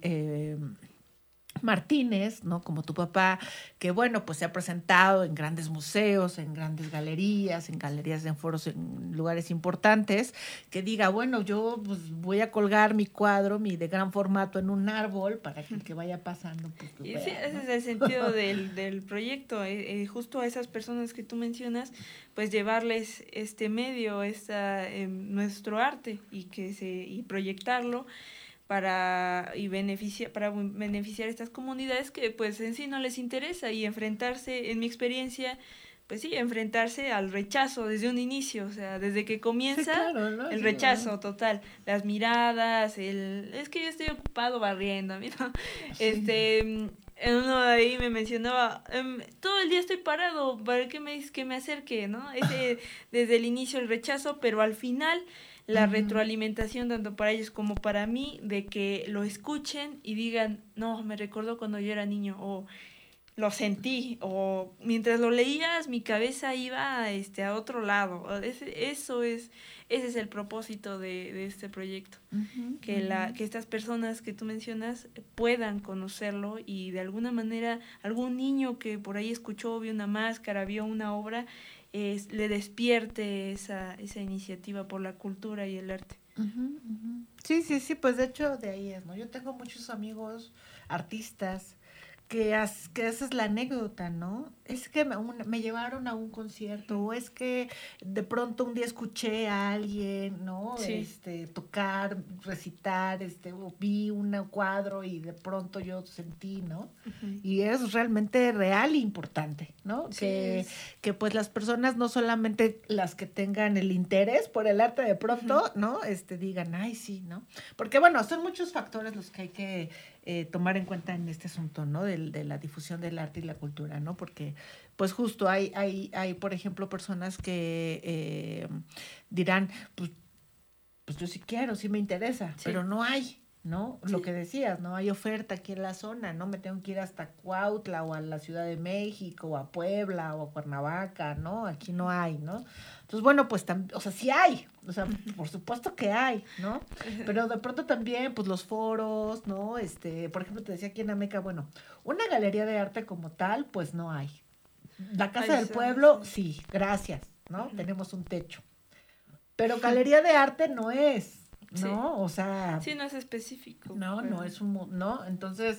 Martínez, ¿no? Como tu papá, que bueno, pues se ha presentado en grandes museos, en grandes galerías, en foros, en lugares importantes, que diga, bueno, yo pues voy a colgar mi cuadro, mi de gran formato en un árbol para que el que vaya pasando, pues lo Y vea, sí, ¿no? ese es el sentido del proyecto, justo a esas personas que tú mencionas, pues llevarles este medio, nuestro arte y proyectarlo para beneficiar a estas comunidades que pues en sí no les interesa y enfrentarse, en mi experiencia, pues sí, enfrentarse al rechazo desde un inicio, o sea, desde que comienza Sí, claro, ¿no? el Sí, rechazo total, las miradas, es que yo estoy ocupado barriendo, a mí no, uno de ahí me mencionaba, todo el día estoy parado, ¿para qué me dices que me acerque, no? Desde el inicio el rechazo, pero al final la retroalimentación tanto para ellos como para mí, de que lo escuchen y digan, no, me recordó cuando yo era niño, o lo sentí, o mientras lo leías mi cabeza iba a otro lado. Ese es el propósito de este proyecto, que estas personas que tú mencionas puedan conocerlo y de alguna manera algún niño que por ahí escuchó, vio una máscara, vio una obra, le despierte esa iniciativa por la cultura y el arte. Sí, pues de hecho de ahí es, ¿no? Yo tengo muchos amigos artistas que esa es la anécdota, ¿no? Es que me llevaron a un concierto, o es que de pronto un día escuché a alguien, ¿no? Sí. Tocar, recitar, o vi un cuadro y de pronto yo sentí, ¿no? Y es realmente real e importante, ¿no? Sí, Que pues las personas, no solamente las que tengan el interés por el arte de pronto, ¿no? Digan, ay, sí, ¿no? Porque bueno, son muchos factores los que hay que tomar en cuenta en este asunto, ¿no? De la difusión del arte y la cultura, ¿no? Porque, pues justo hay por ejemplo, personas que dirán, pues yo sí quiero, sí me interesa, Sí. pero no hay, ¿no? Sí. Lo que decías, ¿no? Hay oferta aquí en la zona, ¿no? Me tengo que ir hasta Cuautla o a la Ciudad de México o a Puebla o a Cuernavaca, ¿no? Aquí no hay, ¿no? Entonces, bueno, pues, o sea, sí hay, o sea, por supuesto que hay, ¿no? Pero de pronto también, pues, los foros, ¿no? Por ejemplo, te decía aquí en Ameca, bueno, una galería de arte como tal, pues, no hay. La Casa Ay, del sí, Pueblo, sí. sí, gracias, ¿no? Tenemos un techo. Pero galería de arte no es, ¿no? Sí. O sea... Sí, no es específico. No, pero- no es ¿no? Entonces,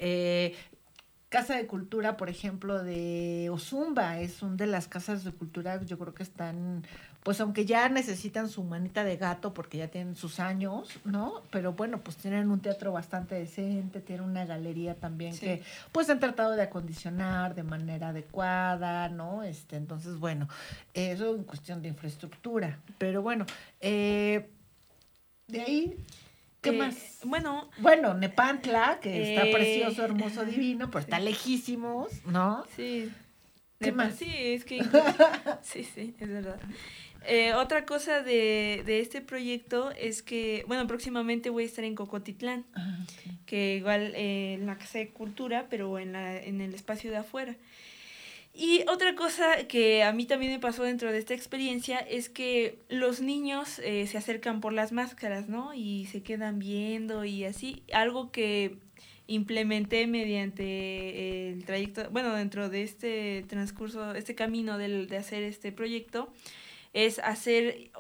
Casa de Cultura, por ejemplo, de Ozumba, es una de las casas de cultura, yo creo que están, pues aunque ya necesitan su manita de gato porque ya tienen sus años, ¿no? Pero bueno, pues tienen un teatro bastante decente, tienen una galería también Sí. que pues han tratado de acondicionar de manera adecuada, ¿no? Entonces, bueno, eso en cuestión de infraestructura. Pero bueno, de ahí... ¿Qué más? Bueno, Bueno, Nepantla, que está Eh, precioso, hermoso, divino, pero está lejísimos, ¿no? sí. ¿Qué más? Sí, es que... sí, es verdad. Otra cosa de este proyecto es que, bueno, próximamente voy a estar en Cocotitlán, que igual en la Casa de Cultura, pero en el espacio de afuera. Y otra cosa que a mí también me pasó dentro de esta experiencia es que los niños se acercan por las máscaras, ¿no? Y se quedan viendo y así. Algo que implementé mediante el trayecto, bueno, dentro de este transcurso, este camino de hacer este proyecto, es hacer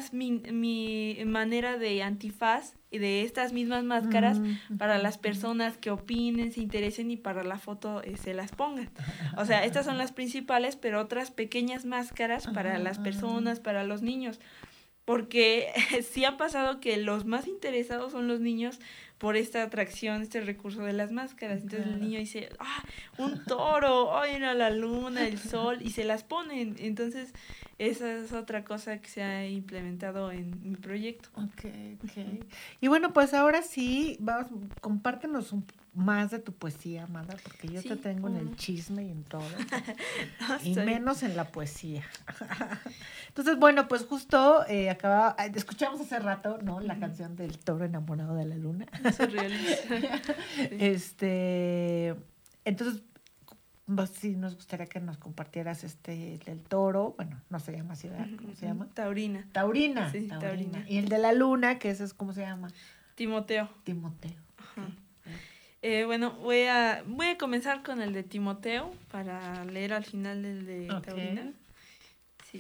mi manera de antifaz y de estas mismas máscaras para las personas que opinen, se interesen y para la foto se las pongan. O sea, estas son las principales, pero otras pequeñas máscaras para las personas, para los niños. Porque sí ha pasado que los más interesados son los niños por esta atracción, este recurso de las máscaras. Entonces el niño dice, un toro, ay, mira la luna, el sol, y se las ponen. Entonces esa es otra cosa que se ha implementado en mi proyecto. Ok. Y bueno, pues ahora sí, compártenos más de tu poesía, Amada, porque yo te tengo en el chisme y en todo. Y menos en la poesía. Entonces, bueno, pues justo escuchamos hace rato, ¿no? La canción del toro enamorado de la luna. Entonces, pues, sí, nos gustaría que nos compartieras del toro, bueno, no se llama así, ¿verdad? ¿Cómo se llama? Taurina. Sí, Taurina. Y el de la luna, que ese es, ¿cómo se llama? Timoteo. Ajá. Bueno, voy a comenzar con el de Timoteo para leer al final el de Taurina. Sí.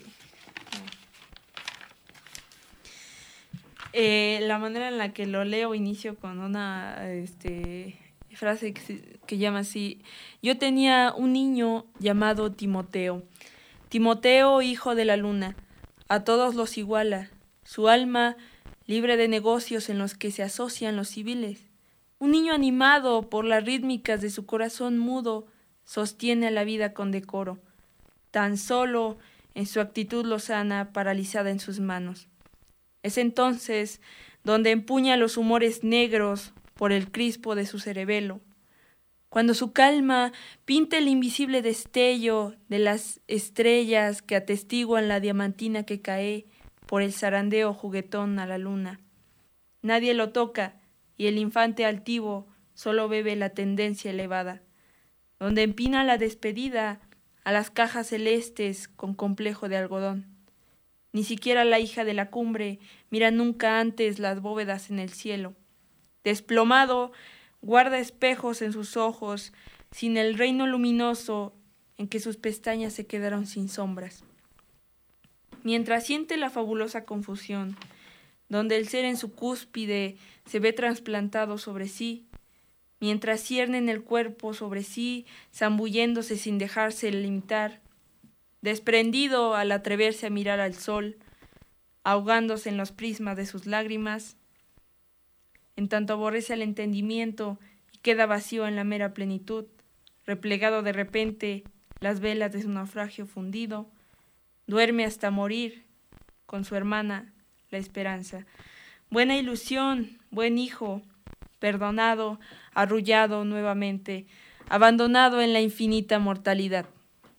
La manera en la que lo leo, inicio con una frase que llama así: yo tenía un niño llamado Timoteo. Timoteo, hijo de la luna, a todos los iguala, su alma libre de negocios en los que se asocian los civiles. Un niño animado por las rítmicas de su corazón mudo, sostiene a la vida con decoro, tan solo en su actitud lozana paralizada en sus manos. Es entonces donde empuña los humores negros por el crispo de su cerebelo, cuando su calma pinta el invisible destello de las estrellas que atestiguan la diamantina que cae por el zarandeo juguetón a la luna. Nadie lo toca, y el infante altivo solo bebe la tendencia elevada, donde empina la despedida a las cajas celestes con complejo de algodón. Ni siquiera la hija de la cumbre mira nunca antes las bóvedas en el cielo. Desplomado, guarda espejos en sus ojos, sin el reino luminoso en que sus pestañas se quedaron sin sombras. Mientras siente la fabulosa confusión, donde el ser en su cúspide se ve trasplantado sobre sí, mientras cierne en el cuerpo sobre sí, zambulléndose sin dejarse limitar, desprendido al atreverse a mirar al sol, ahogándose en los prismas de sus lágrimas, en tanto aborrece al entendimiento y queda vacío en la mera plenitud, replegado de repente las velas de su naufragio fundido, duerme hasta morir con su hermana la esperanza. Buena ilusión, buen hijo, perdonado, arrullado nuevamente, abandonado en la infinita mortalidad.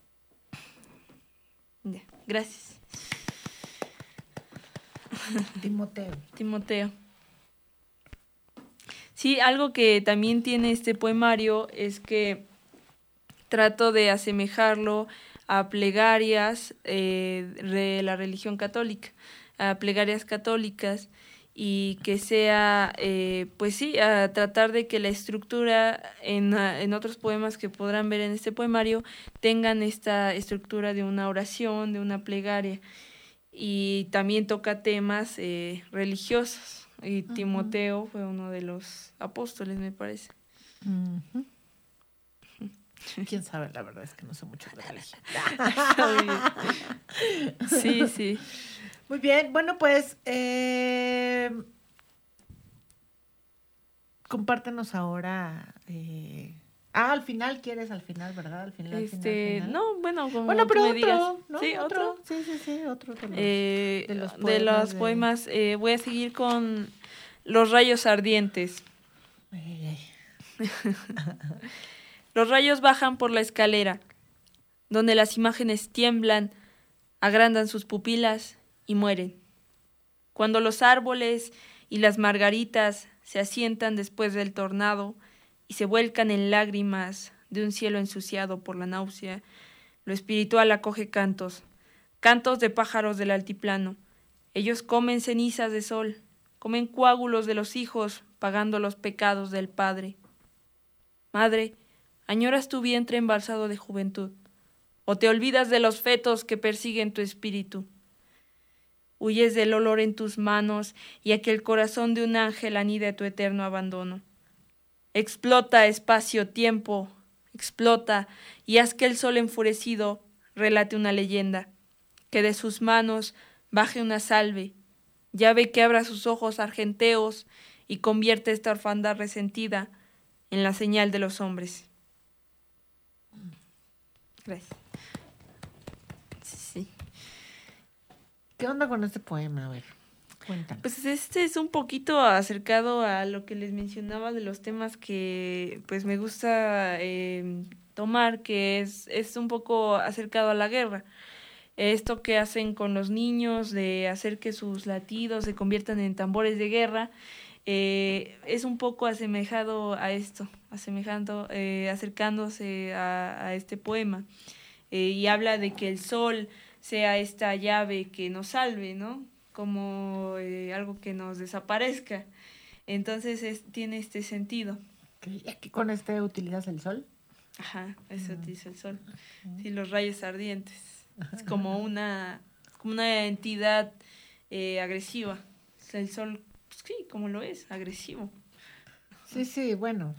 Gracias. Timoteo. Sí, algo que también tiene este poemario es que trato de asemejarlo a plegarias de la religión católica, a plegarias católicas, y que sea, pues sí, a tratar de que la estructura en otros poemas que podrán ver en este poemario tengan esta estructura de una oración, de una plegaria, y también toca temas religiosos, y Timoteo fue uno de los apóstoles, me parece. ¿Quién sabe? La verdad es que no sé mucho de religión. Sí. Muy bien, bueno, pues compártenos ahora. Al final quieres, al final, ¿verdad? Al final. No, bueno, como pero tú me otro, digas. ¿no? Sí, otro. Sí, otro de los poemas. Voy a seguir con Los rayos ardientes. Los rayos bajan por la escalera, donde las imágenes tiemblan, agrandan sus pupilas y mueren. Cuando los árboles y las margaritas se asientan después del tornado y se vuelcan en lágrimas de un cielo ensuciado por la náusea, lo espiritual acoge cantos de pájaros del altiplano. Ellos comen cenizas de sol, comen coágulos de los hijos, pagando los pecados del padre. Madre, ¿añoras tu vientre embalsado de juventud? ¿O te olvidas de los fetos que persiguen tu espíritu? Huyes del olor en tus manos y a que el corazón de un ángel anida tu eterno abandono. Explota, espacio-tiempo, explota, y haz que el sol enfurecido relate una leyenda, que de sus manos baje una salve, llave que abra sus ojos argenteos y convierte esta orfandad resentida en la señal de los hombres. Gracias. Sí. ¿Qué onda con este poema? A ver. Cuéntame. Pues este es un poquito acercado a lo que les mencionaba de los temas que pues me gusta tomar, que es un poco acercado a la guerra. Esto que hacen con los niños de hacer que sus latidos se conviertan en tambores de guerra, es un poco asemejado a esto, acercándose a este poema. Y habla de que el sol sea esta llave que nos salve, ¿no? Como algo que nos desaparezca. Entonces tiene este sentido. ¿Y aquí con utilizas el sol? Ajá, eso utiliza el sol. Sí, los rayos ardientes. Es como una entidad agresiva. O sea, el sol, pues, sí, como lo es, agresivo. Sí, bueno.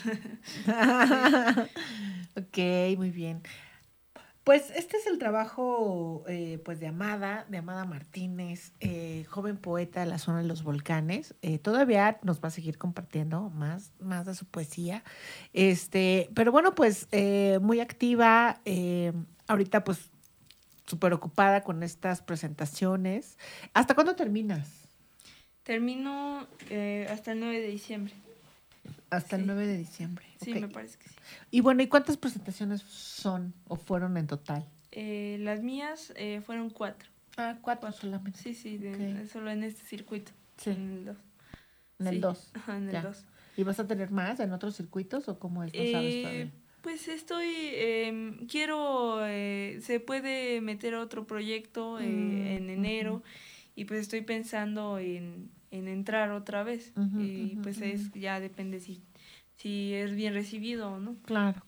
Ok, muy bien. Pues este es el trabajo pues de Amada Martínez, joven poeta de la zona de los volcanes. Todavía nos va a seguir compartiendo más de su poesía. Pero bueno, pues muy activa, ahorita pues súper ocupada con estas presentaciones. ¿Hasta cuándo terminas? Termino hasta el 9 de diciembre. Hasta el 9 de diciembre. Sí, okay. Me parece que sí. Y bueno, ¿y cuántas presentaciones son o fueron en total? Las mías fueron 4. 4 solamente. Sí, okay. Solo en este circuito. Sí. En el 2. En el 2. Ajá, en el 2. ¿Y vas a tener más en otros circuitos o cómo es? No sabes todavía. Pues quiero, se puede meter otro proyecto en enero y pues estoy pensando en entrar otra vez y pues ya depende si es bien recibido o no. Claro.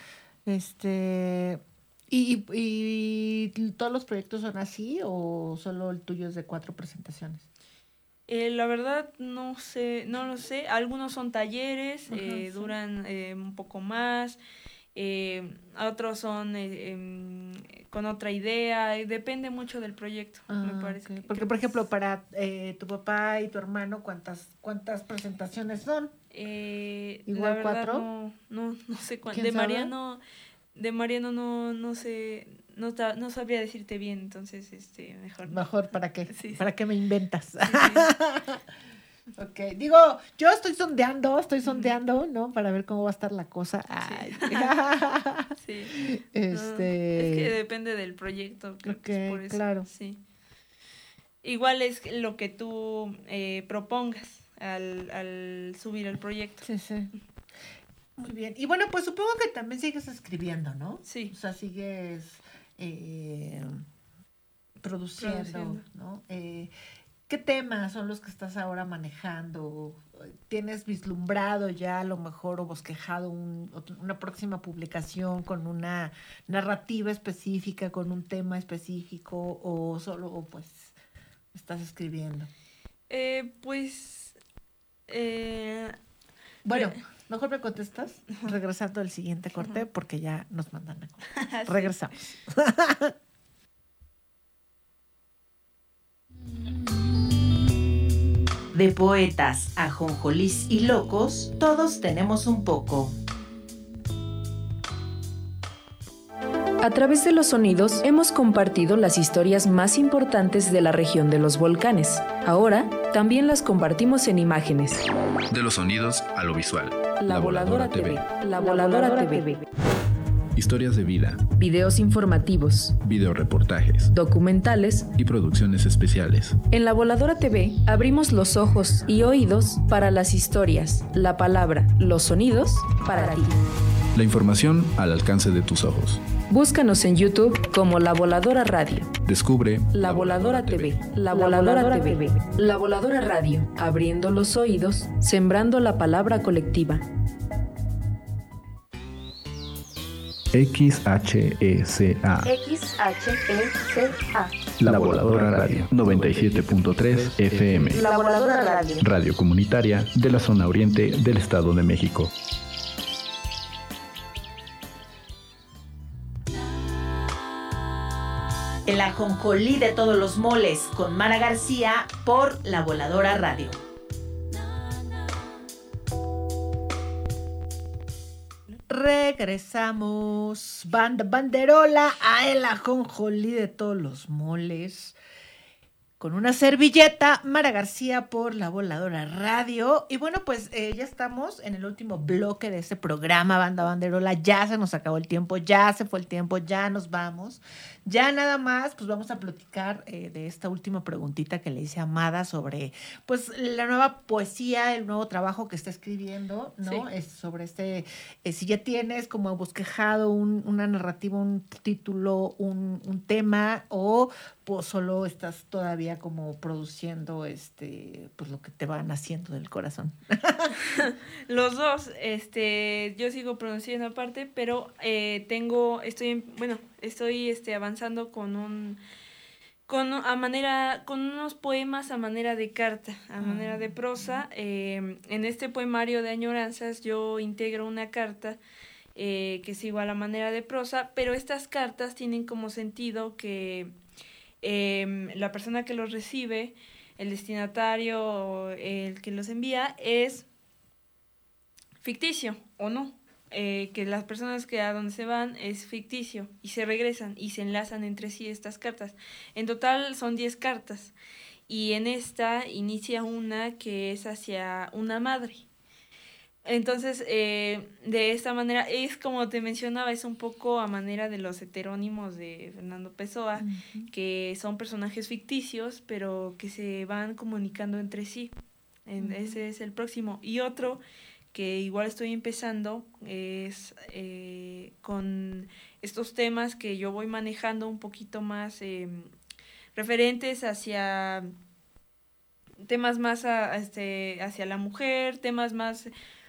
¿Y todos los proyectos son así o solo el tuyo es de 4 presentaciones? La verdad no lo sé. Algunos son talleres, duran un poco más. Otros son con otra idea. Depende mucho del proyecto, me parece. Okay. Porque, por ejemplo, para tu papá y tu hermano, ¿cuántas presentaciones son? ¿Igual la verdad 4? No sé cuántas. De Mariano no sé. No sabría decirte bien, entonces mejor. Mejor, ¿para qué? Sí. ¿Para qué me inventas? Sí. Ok, digo, yo estoy sondeando, ¿no? Para ver cómo va a estar la cosa. Ay. Sí. Es que depende del proyecto, creo que es por eso. Claro. Sí. Igual es lo que tú propongas al subir el proyecto. Sí. Muy bien. Y bueno, pues supongo que también sigues escribiendo, ¿no? Sí. O sea, sigues produciendo, ¿no? ¿Qué temas son los que estás ahora manejando? ¿Tienes vislumbrado ya a lo mejor o bosquejado una próxima publicación con una narrativa específica, con un tema específico o solo pues estás escribiendo? Bueno, mejor me contestas regresando al siguiente corte porque ya nos mandan a corte. Sí. Regresamos. De poetas a jonjolís y locos, todos tenemos un poco. A través de los sonidos hemos compartido las historias más importantes de la región de los volcanes. Ahora también las compartimos en imágenes. De los sonidos a lo visual. La Voladora TV. La Voladora TV. Historias de vida, Videos informativos, videoreportajes documentales. y producciones especiales. En La Voladora TV abrimos los ojos y oídos para las historias, la palabra, los sonidos para ti. La información al alcance de tus ojos. Búscanos en YouTube como La Voladora Radio. Descubre La Voladora TV. La Voladora TV. La Voladora Radio. Abriendo los oídos, sembrando la palabra colectiva. XHECA. XHECA. La Voladora Radio 97.3 FM. La Voladora Radio. Radio comunitaria de la zona oriente del Estado de México. El ajonjolí de todos los moles con Mara García por La Voladora Radio. Regresamos, banderola a el ajonjolí de todos los moles. con una servilleta, Mara García por La Voladora Radio. Y bueno, pues ya estamos en el último bloque de este programa, Banda Banderola. Ya se nos acabó el tiempo, ya se fue el tiempo, ya nos vamos. Ya nada más, pues vamos a platicar de esta última preguntita que le hice a Amada sobre, pues, la nueva poesía, el nuevo trabajo que está escribiendo, ¿no? Sí. Es sobre si ya tienes como bosquejado una narrativa, un título, un tema, o pues solo estás todavía como produciendo pues lo que te van haciendo del corazón. Los dos, yo sigo produciendo aparte, pero estoy avanzando con unos poemas a manera de carta, a manera de prosa. En este poemario de añoranzas yo integro una carta que es igual a manera de prosa, pero estas cartas tienen como sentido que la persona que los recibe, el destinatario, el que los envía, es ficticio o no, que las personas que a donde se van es ficticio y se regresan y se enlazan entre sí estas cartas. En total son 10 cartas y en esta inicia una que es hacia una madre. Entonces, de esta manera, es como te mencionaba, es un poco a manera de los heterónimos de Fernando Pessoa, que son personajes ficticios, pero que se van comunicando entre sí. Ese es el próximo. Y otro que igual estoy empezando es con estos temas que yo voy manejando un poquito más referentes hacia temas más hacia la mujer, temas más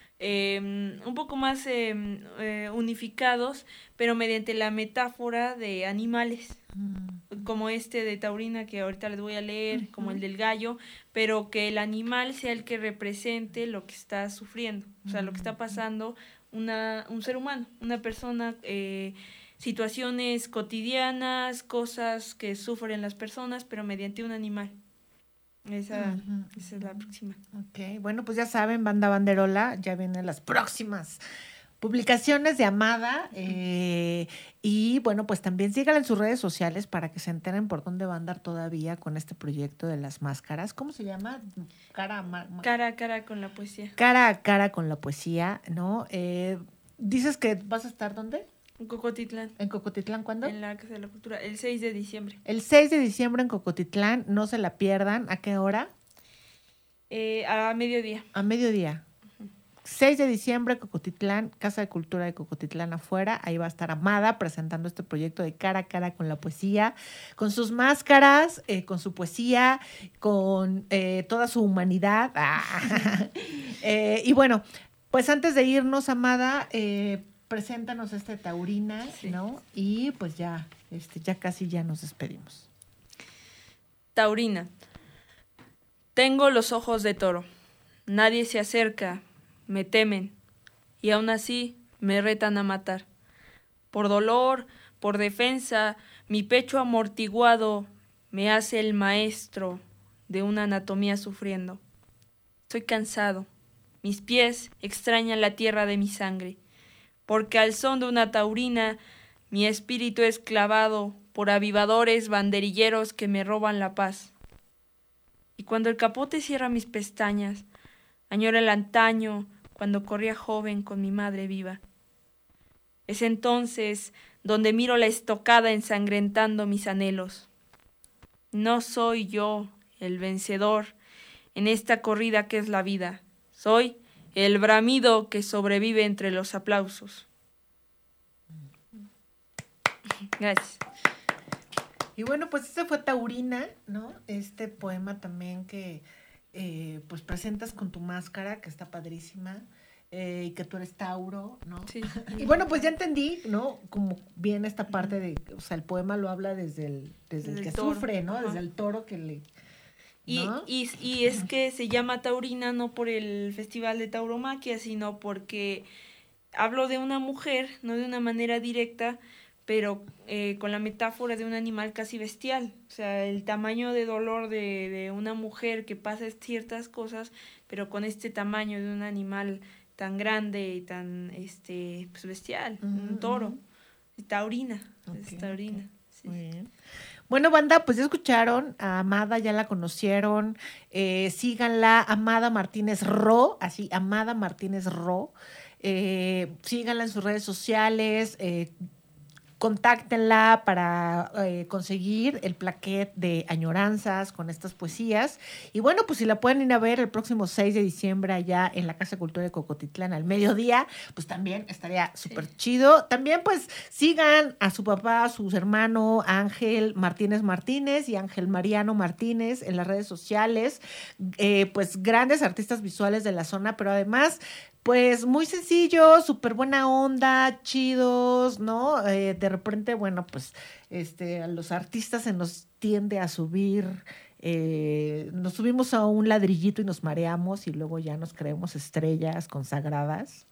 un poco más unificados, pero mediante la metáfora de animales, como de Taurina que ahorita les voy a leer, como el del gallo, pero que el animal sea el que represente lo que está sufriendo, o sea, lo que está pasando un ser humano, una persona, situaciones cotidianas, cosas que sufren las personas, pero mediante un animal. Esa es la próxima. Ok, bueno, pues ya saben, Banda Banderola, ya vienen las próximas publicaciones de Amada. Y bueno, pues también síganla en sus redes sociales para que se enteren por dónde va a andar todavía con este proyecto de las máscaras. ¿Cómo se llama? Cara a cara con la poesía. Cara a cara con la poesía, ¿no? Dices que vas a estar ¿dónde? En Cocotitlán. ¿En Cocotitlán cuándo? En la Casa de la Cultura, el 6 de diciembre. El 6 de diciembre en Cocotitlán, no se la pierdan. ¿A qué hora? A mediodía. A mediodía. 6 de diciembre, Cocotitlán, Casa de Cultura de Cocotitlán afuera. Ahí va a estar Amada presentando este proyecto de cara a cara con la poesía, con sus máscaras, con su poesía, con toda su humanidad. Y bueno, pues antes de irnos, Amada, preséntanos Taurina, sí, ¿no? Y pues ya casi ya nos despedimos. Taurina. Tengo los ojos de toro. Nadie se acerca, me temen, y aún así me retan a matar. Por dolor, por defensa, mi pecho amortiguado me hace el maestro de una anatomía sufriendo. Estoy cansado, mis pies extrañan la tierra de mi sangre, porque al son de una taurina mi espíritu es clavado por avivadores banderilleros que me roban la paz. Y cuando el capote cierra mis pestañas, añoro el antaño cuando corría joven con mi madre viva. Es entonces donde miro la estocada ensangrentando mis anhelos. No soy yo el vencedor en esta corrida que es la vida. Soy el bramido que sobrevive entre los aplausos. Gracias. Y bueno, pues este fue Taurina, ¿no? Este poema también que pues presentas con tu máscara, que está padrísima, y que tú eres Tauro, ¿no? Sí. Y bueno, pues ya entendí, ¿no? Como bien esta parte de, o sea, el poema lo habla desde el que toro. sufre, ¿no? Ajá. Desde el toro que le... ¿no? Y es que se llama Taurina no por el Festival de Tauromaquia, sino porque hablo de una mujer, no de una manera directa, pero con la metáfora de un animal casi bestial. O sea, el tamaño de dolor de una mujer que pasa ciertas cosas, pero con este tamaño de un animal tan grande y tan pues bestial, un toro. Taurina, Okay, es taurina. okay. Sí. Muy bien. Bueno, banda, pues ya escucharon a Amada, ya la conocieron. Síganla, Amada Martínez Ro, así, Amada Martínez Ro. Síganla en sus redes sociales. Contáctenla para conseguir el plaquet de Añoranzas con estas poesías. Y bueno, pues si la pueden ir a ver el próximo 6 de diciembre allá en la Casa de Cultura de Cocotitlán al mediodía, pues también estaría súper chido. También pues sigan a su papá, a su hermano Ángel Martínez y Ángel Mariano Martínez en las redes sociales. Pues grandes artistas visuales de la zona, pero además pues muy sencillo, súper buena onda, chidos, ¿no? De repente, bueno, pues a los artistas se nos tiende a subir, nos subimos a un ladrillito y nos mareamos y luego ya nos creemos estrellas consagradas.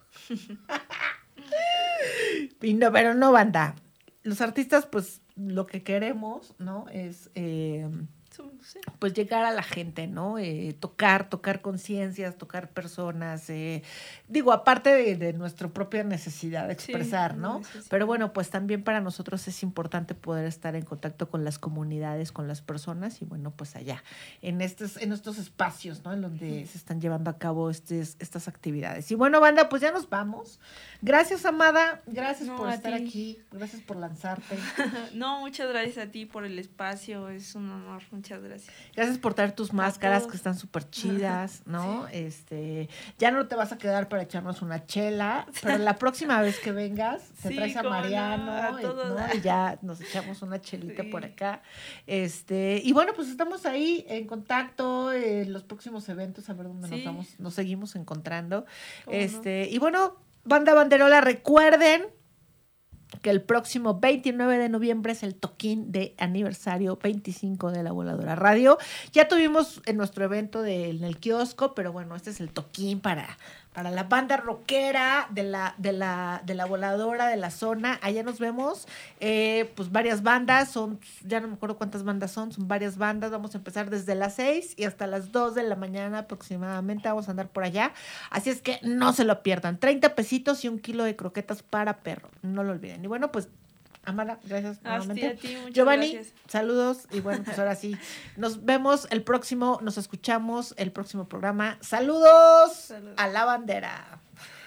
Y no, pero no, banda. Los artistas, pues lo que queremos, ¿no? Es pues llegar a la gente, ¿no? Tocar conciencias, tocar personas, aparte de nuestra propia necesidad de expresar, ¿no? Pero bueno, pues también para nosotros es importante poder estar en contacto con las comunidades, con las personas y bueno, pues allá, en estos espacios, ¿no? En donde se están llevando a cabo estas actividades. Y bueno, banda, pues ya nos vamos. Gracias, Amada, gracias por estar aquí, gracias por lanzarte. No, muchas gracias a ti por el espacio, es un honor, muchas gracias. Gracias por traer tus máscaras que están súper chidas, ¿no? Sí. Ya no te vas a quedar para echarnos una chela, pero la próxima vez que vengas te traes a Mariano, ¿no? Y ya nos echamos una chelita por acá. Y bueno, pues estamos ahí en contacto en los próximos eventos, a ver dónde nos seguimos encontrando. Y bueno, Banda Banderola, recuerden que el próximo 29 de noviembre es el toquín de aniversario 25 de La Voladora Radio. Ya tuvimos en nuestro evento en el kiosco, pero bueno, este es el toquín para la banda rockera de la Voladora de la zona. Allá nos vemos, pues varias bandas, ya no me acuerdo cuántas bandas son varias bandas. Vamos a empezar desde las 6 y hasta las 2 de la mañana aproximadamente. Vamos a andar por allá, así es que no se lo pierdan. 30 pesitos y 1 kilo de croquetas para perro, no lo olviden. Y bueno, pues Amada, gracias nuevamente. A ti, Giovanni, gracias. Saludos y bueno, pues ahora sí, nos escuchamos el próximo programa. Saludos. A la bandera.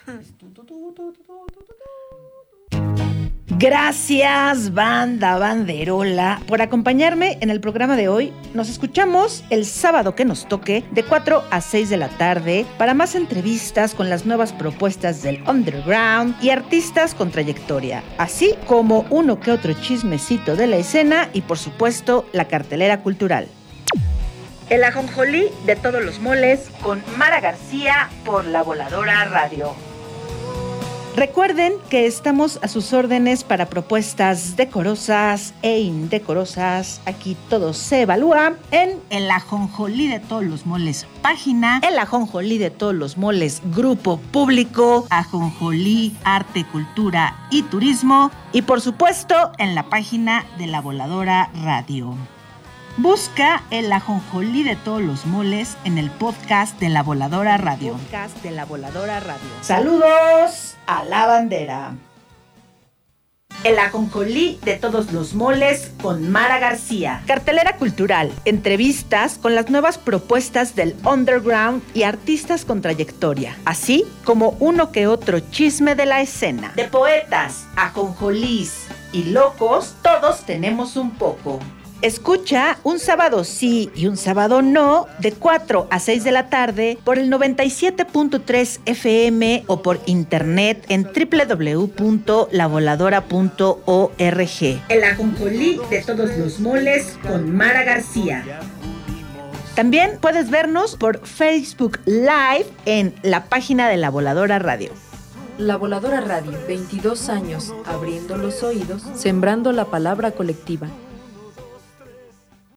Gracias, Banda Banderola, por acompañarme en el programa de hoy. Nos escuchamos el sábado que nos toque, de 4 a 6 de la tarde, para más entrevistas con las nuevas propuestas del underground y artistas con trayectoria, así como uno que otro chismecito de la escena y, por supuesto, la cartelera cultural. El ajonjolí de todos los moles con Mara García por La Voladora Radio. Recuerden que estamos a sus órdenes para propuestas decorosas e indecorosas. Aquí todo se evalúa en El Ajonjolí de Todos los Moles página, El Ajonjolí de Todos los Moles grupo público, Ajonjolí Arte, Cultura y Turismo y por supuesto en la página de La Voladora Radio. Busca El Ajonjolí de Todos los Moles en el podcast de La Voladora Radio. Saludos a la bandera. El Ajonjolí de Todos los Moles con Mara García. Cartelera cultural, entrevistas con las nuevas propuestas del underground y artistas con trayectoria, así como uno que otro chisme de la escena. De poetas, ajonjolís y locos, todos tenemos un poco. Escucha un sábado sí y un sábado no de 4 a 6 de la tarde por el 97.3 FM o por internet en www.lavoladora.org. El Ajonjolí de Todos los Moles con Mara García. También puedes vernos por Facebook Live en la página de La Voladora Radio. La Voladora Radio, 22 años abriendo los oídos, sembrando la palabra colectiva.